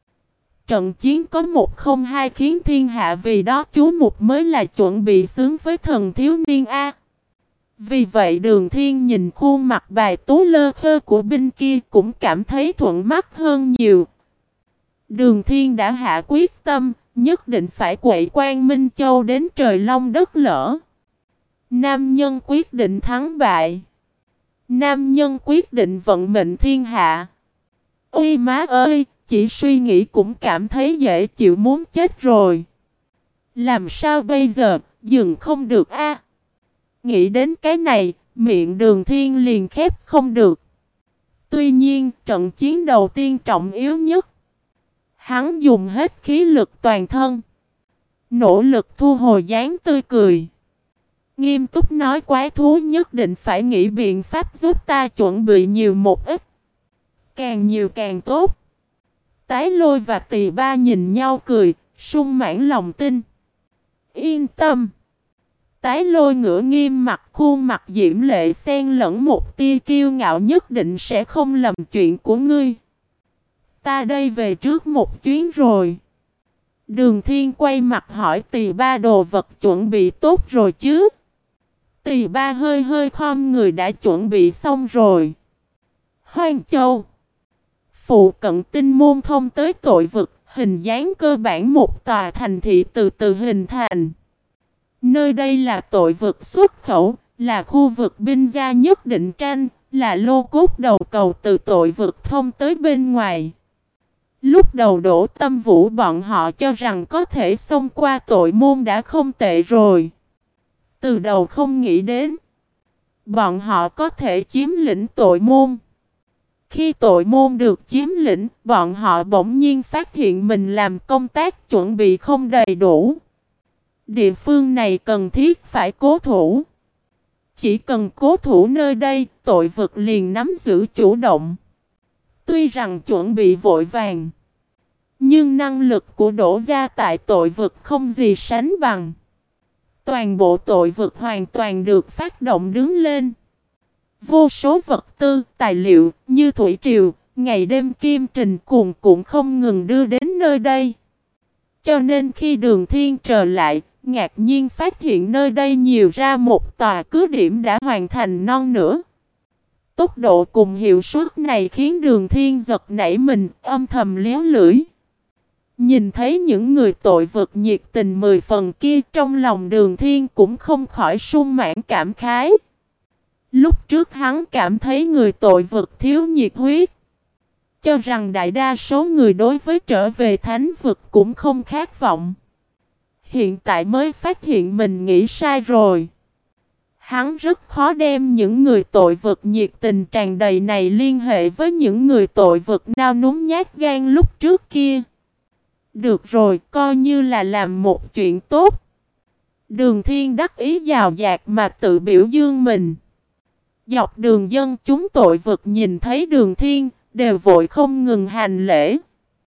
Trận chiến có một không hai khiến thiên hạ vì đó chú mục mới là chuẩn bị xứng với thần thiếu niên A. Vì vậy Đường Thiên nhìn khuôn mặt bài tú lơ khơ của binh kia cũng cảm thấy thuận mắt hơn nhiều. Đường Thiên đã hạ quyết tâm, nhất định phải quậy Quang Minh Châu đến trời long đất lỡ. Nam nhân quyết định thắng bại. Nam nhân quyết định vận mệnh thiên hạ. Ôi má ơi, chỉ suy nghĩ cũng cảm thấy dễ chịu muốn chết rồi. Làm sao bây giờ, dừng không được a? Nghĩ đến cái này, miệng Đường Thiên liền khép không được. Tuy nhiên, trận chiến đầu tiên trọng yếu nhất, hắn dùng hết khí lực toàn thân, nỗ lực thu hồi dáng tươi cười. Nghiêm túc nói quái thú nhất định phải nghĩ biện pháp giúp ta chuẩn bị nhiều một ít. Càng nhiều càng tốt. Tái Lôi và Tỳ Ba nhìn nhau cười, sung mãn lòng tin. Yên tâm. Tái Lôi ngửa nghiêm mặt, khuôn mặt diễm lệ xen lẫn một tia kiêu ngạo, nhất định sẽ không lầm chuyện của ngươi. Ta đây về trước một chuyến rồi. Đường Thiên quay mặt hỏi Tỳ Ba đồ vật chuẩn bị tốt rồi chứ? Tỳ Ba hơi hơi khom người đã chuẩn bị xong rồi. Hoang Châu. Phụ cận tinh môn thông tới tội vực, hình dáng cơ bản một tòa thành thị từ từ hình thành. Nơi đây là tội vực xuất khẩu, là khu vực binh gia nhất định tranh, là lô cốt đầu cầu từ tội vực thông tới bên ngoài. Lúc đầu Đỗ Tâm Vũ bọn họ cho rằng có thể xông qua tội môn đã không tệ rồi. Từ đầu không nghĩ đến bọn họ có thể chiếm lĩnh tội môn. Khi tội môn được chiếm lĩnh, bọn họ bỗng nhiên phát hiện mình làm công tác chuẩn bị không đầy đủ. Địa phương này cần thiết phải cố thủ. Chỉ cần cố thủ nơi đây, tội vực liền nắm giữ chủ động. Tuy rằng chuẩn bị vội vàng, nhưng năng lực của Đỗ gia tại tội vực không gì sánh bằng. Toàn bộ tội vực hoàn toàn được phát động đứng lên. Vô số vật tư, tài liệu như thủy triều, ngày đêm kim trình cuồn cuộn không ngừng đưa đến nơi đây. Cho nên khi Đường Thiên trở lại, ngạc nhiên phát hiện nơi đây nhiều ra một tòa cứ điểm đã hoàn thành non nữa. Tốc độ cùng hiệu suất này khiến Đường Thiên giật nảy mình, âm thầm liếu lưỡi. Nhìn thấy những người tội vực nhiệt tình mười phần kia, trong lòng Đường Thiên cũng không khỏi sung mãn cảm khái. Lúc trước hắn cảm thấy người tội vực thiếu nhiệt huyết, cho rằng đại đa số người đối với trở về thánh vực cũng không khát vọng. Hiện tại mới phát hiện mình nghĩ sai rồi. Hắn rất khó đem những người tội vực nhiệt tình tràn đầy này liên hệ với những người tội vực nao núng nhát gan lúc trước kia. Được rồi, coi như là làm một chuyện tốt. Đường Thiên đắc ý giàu dạt mà tự biểu dương mình. Dọc đường dân chúng tội vực nhìn thấy Đường Thiên, đều vội không ngừng hành lễ.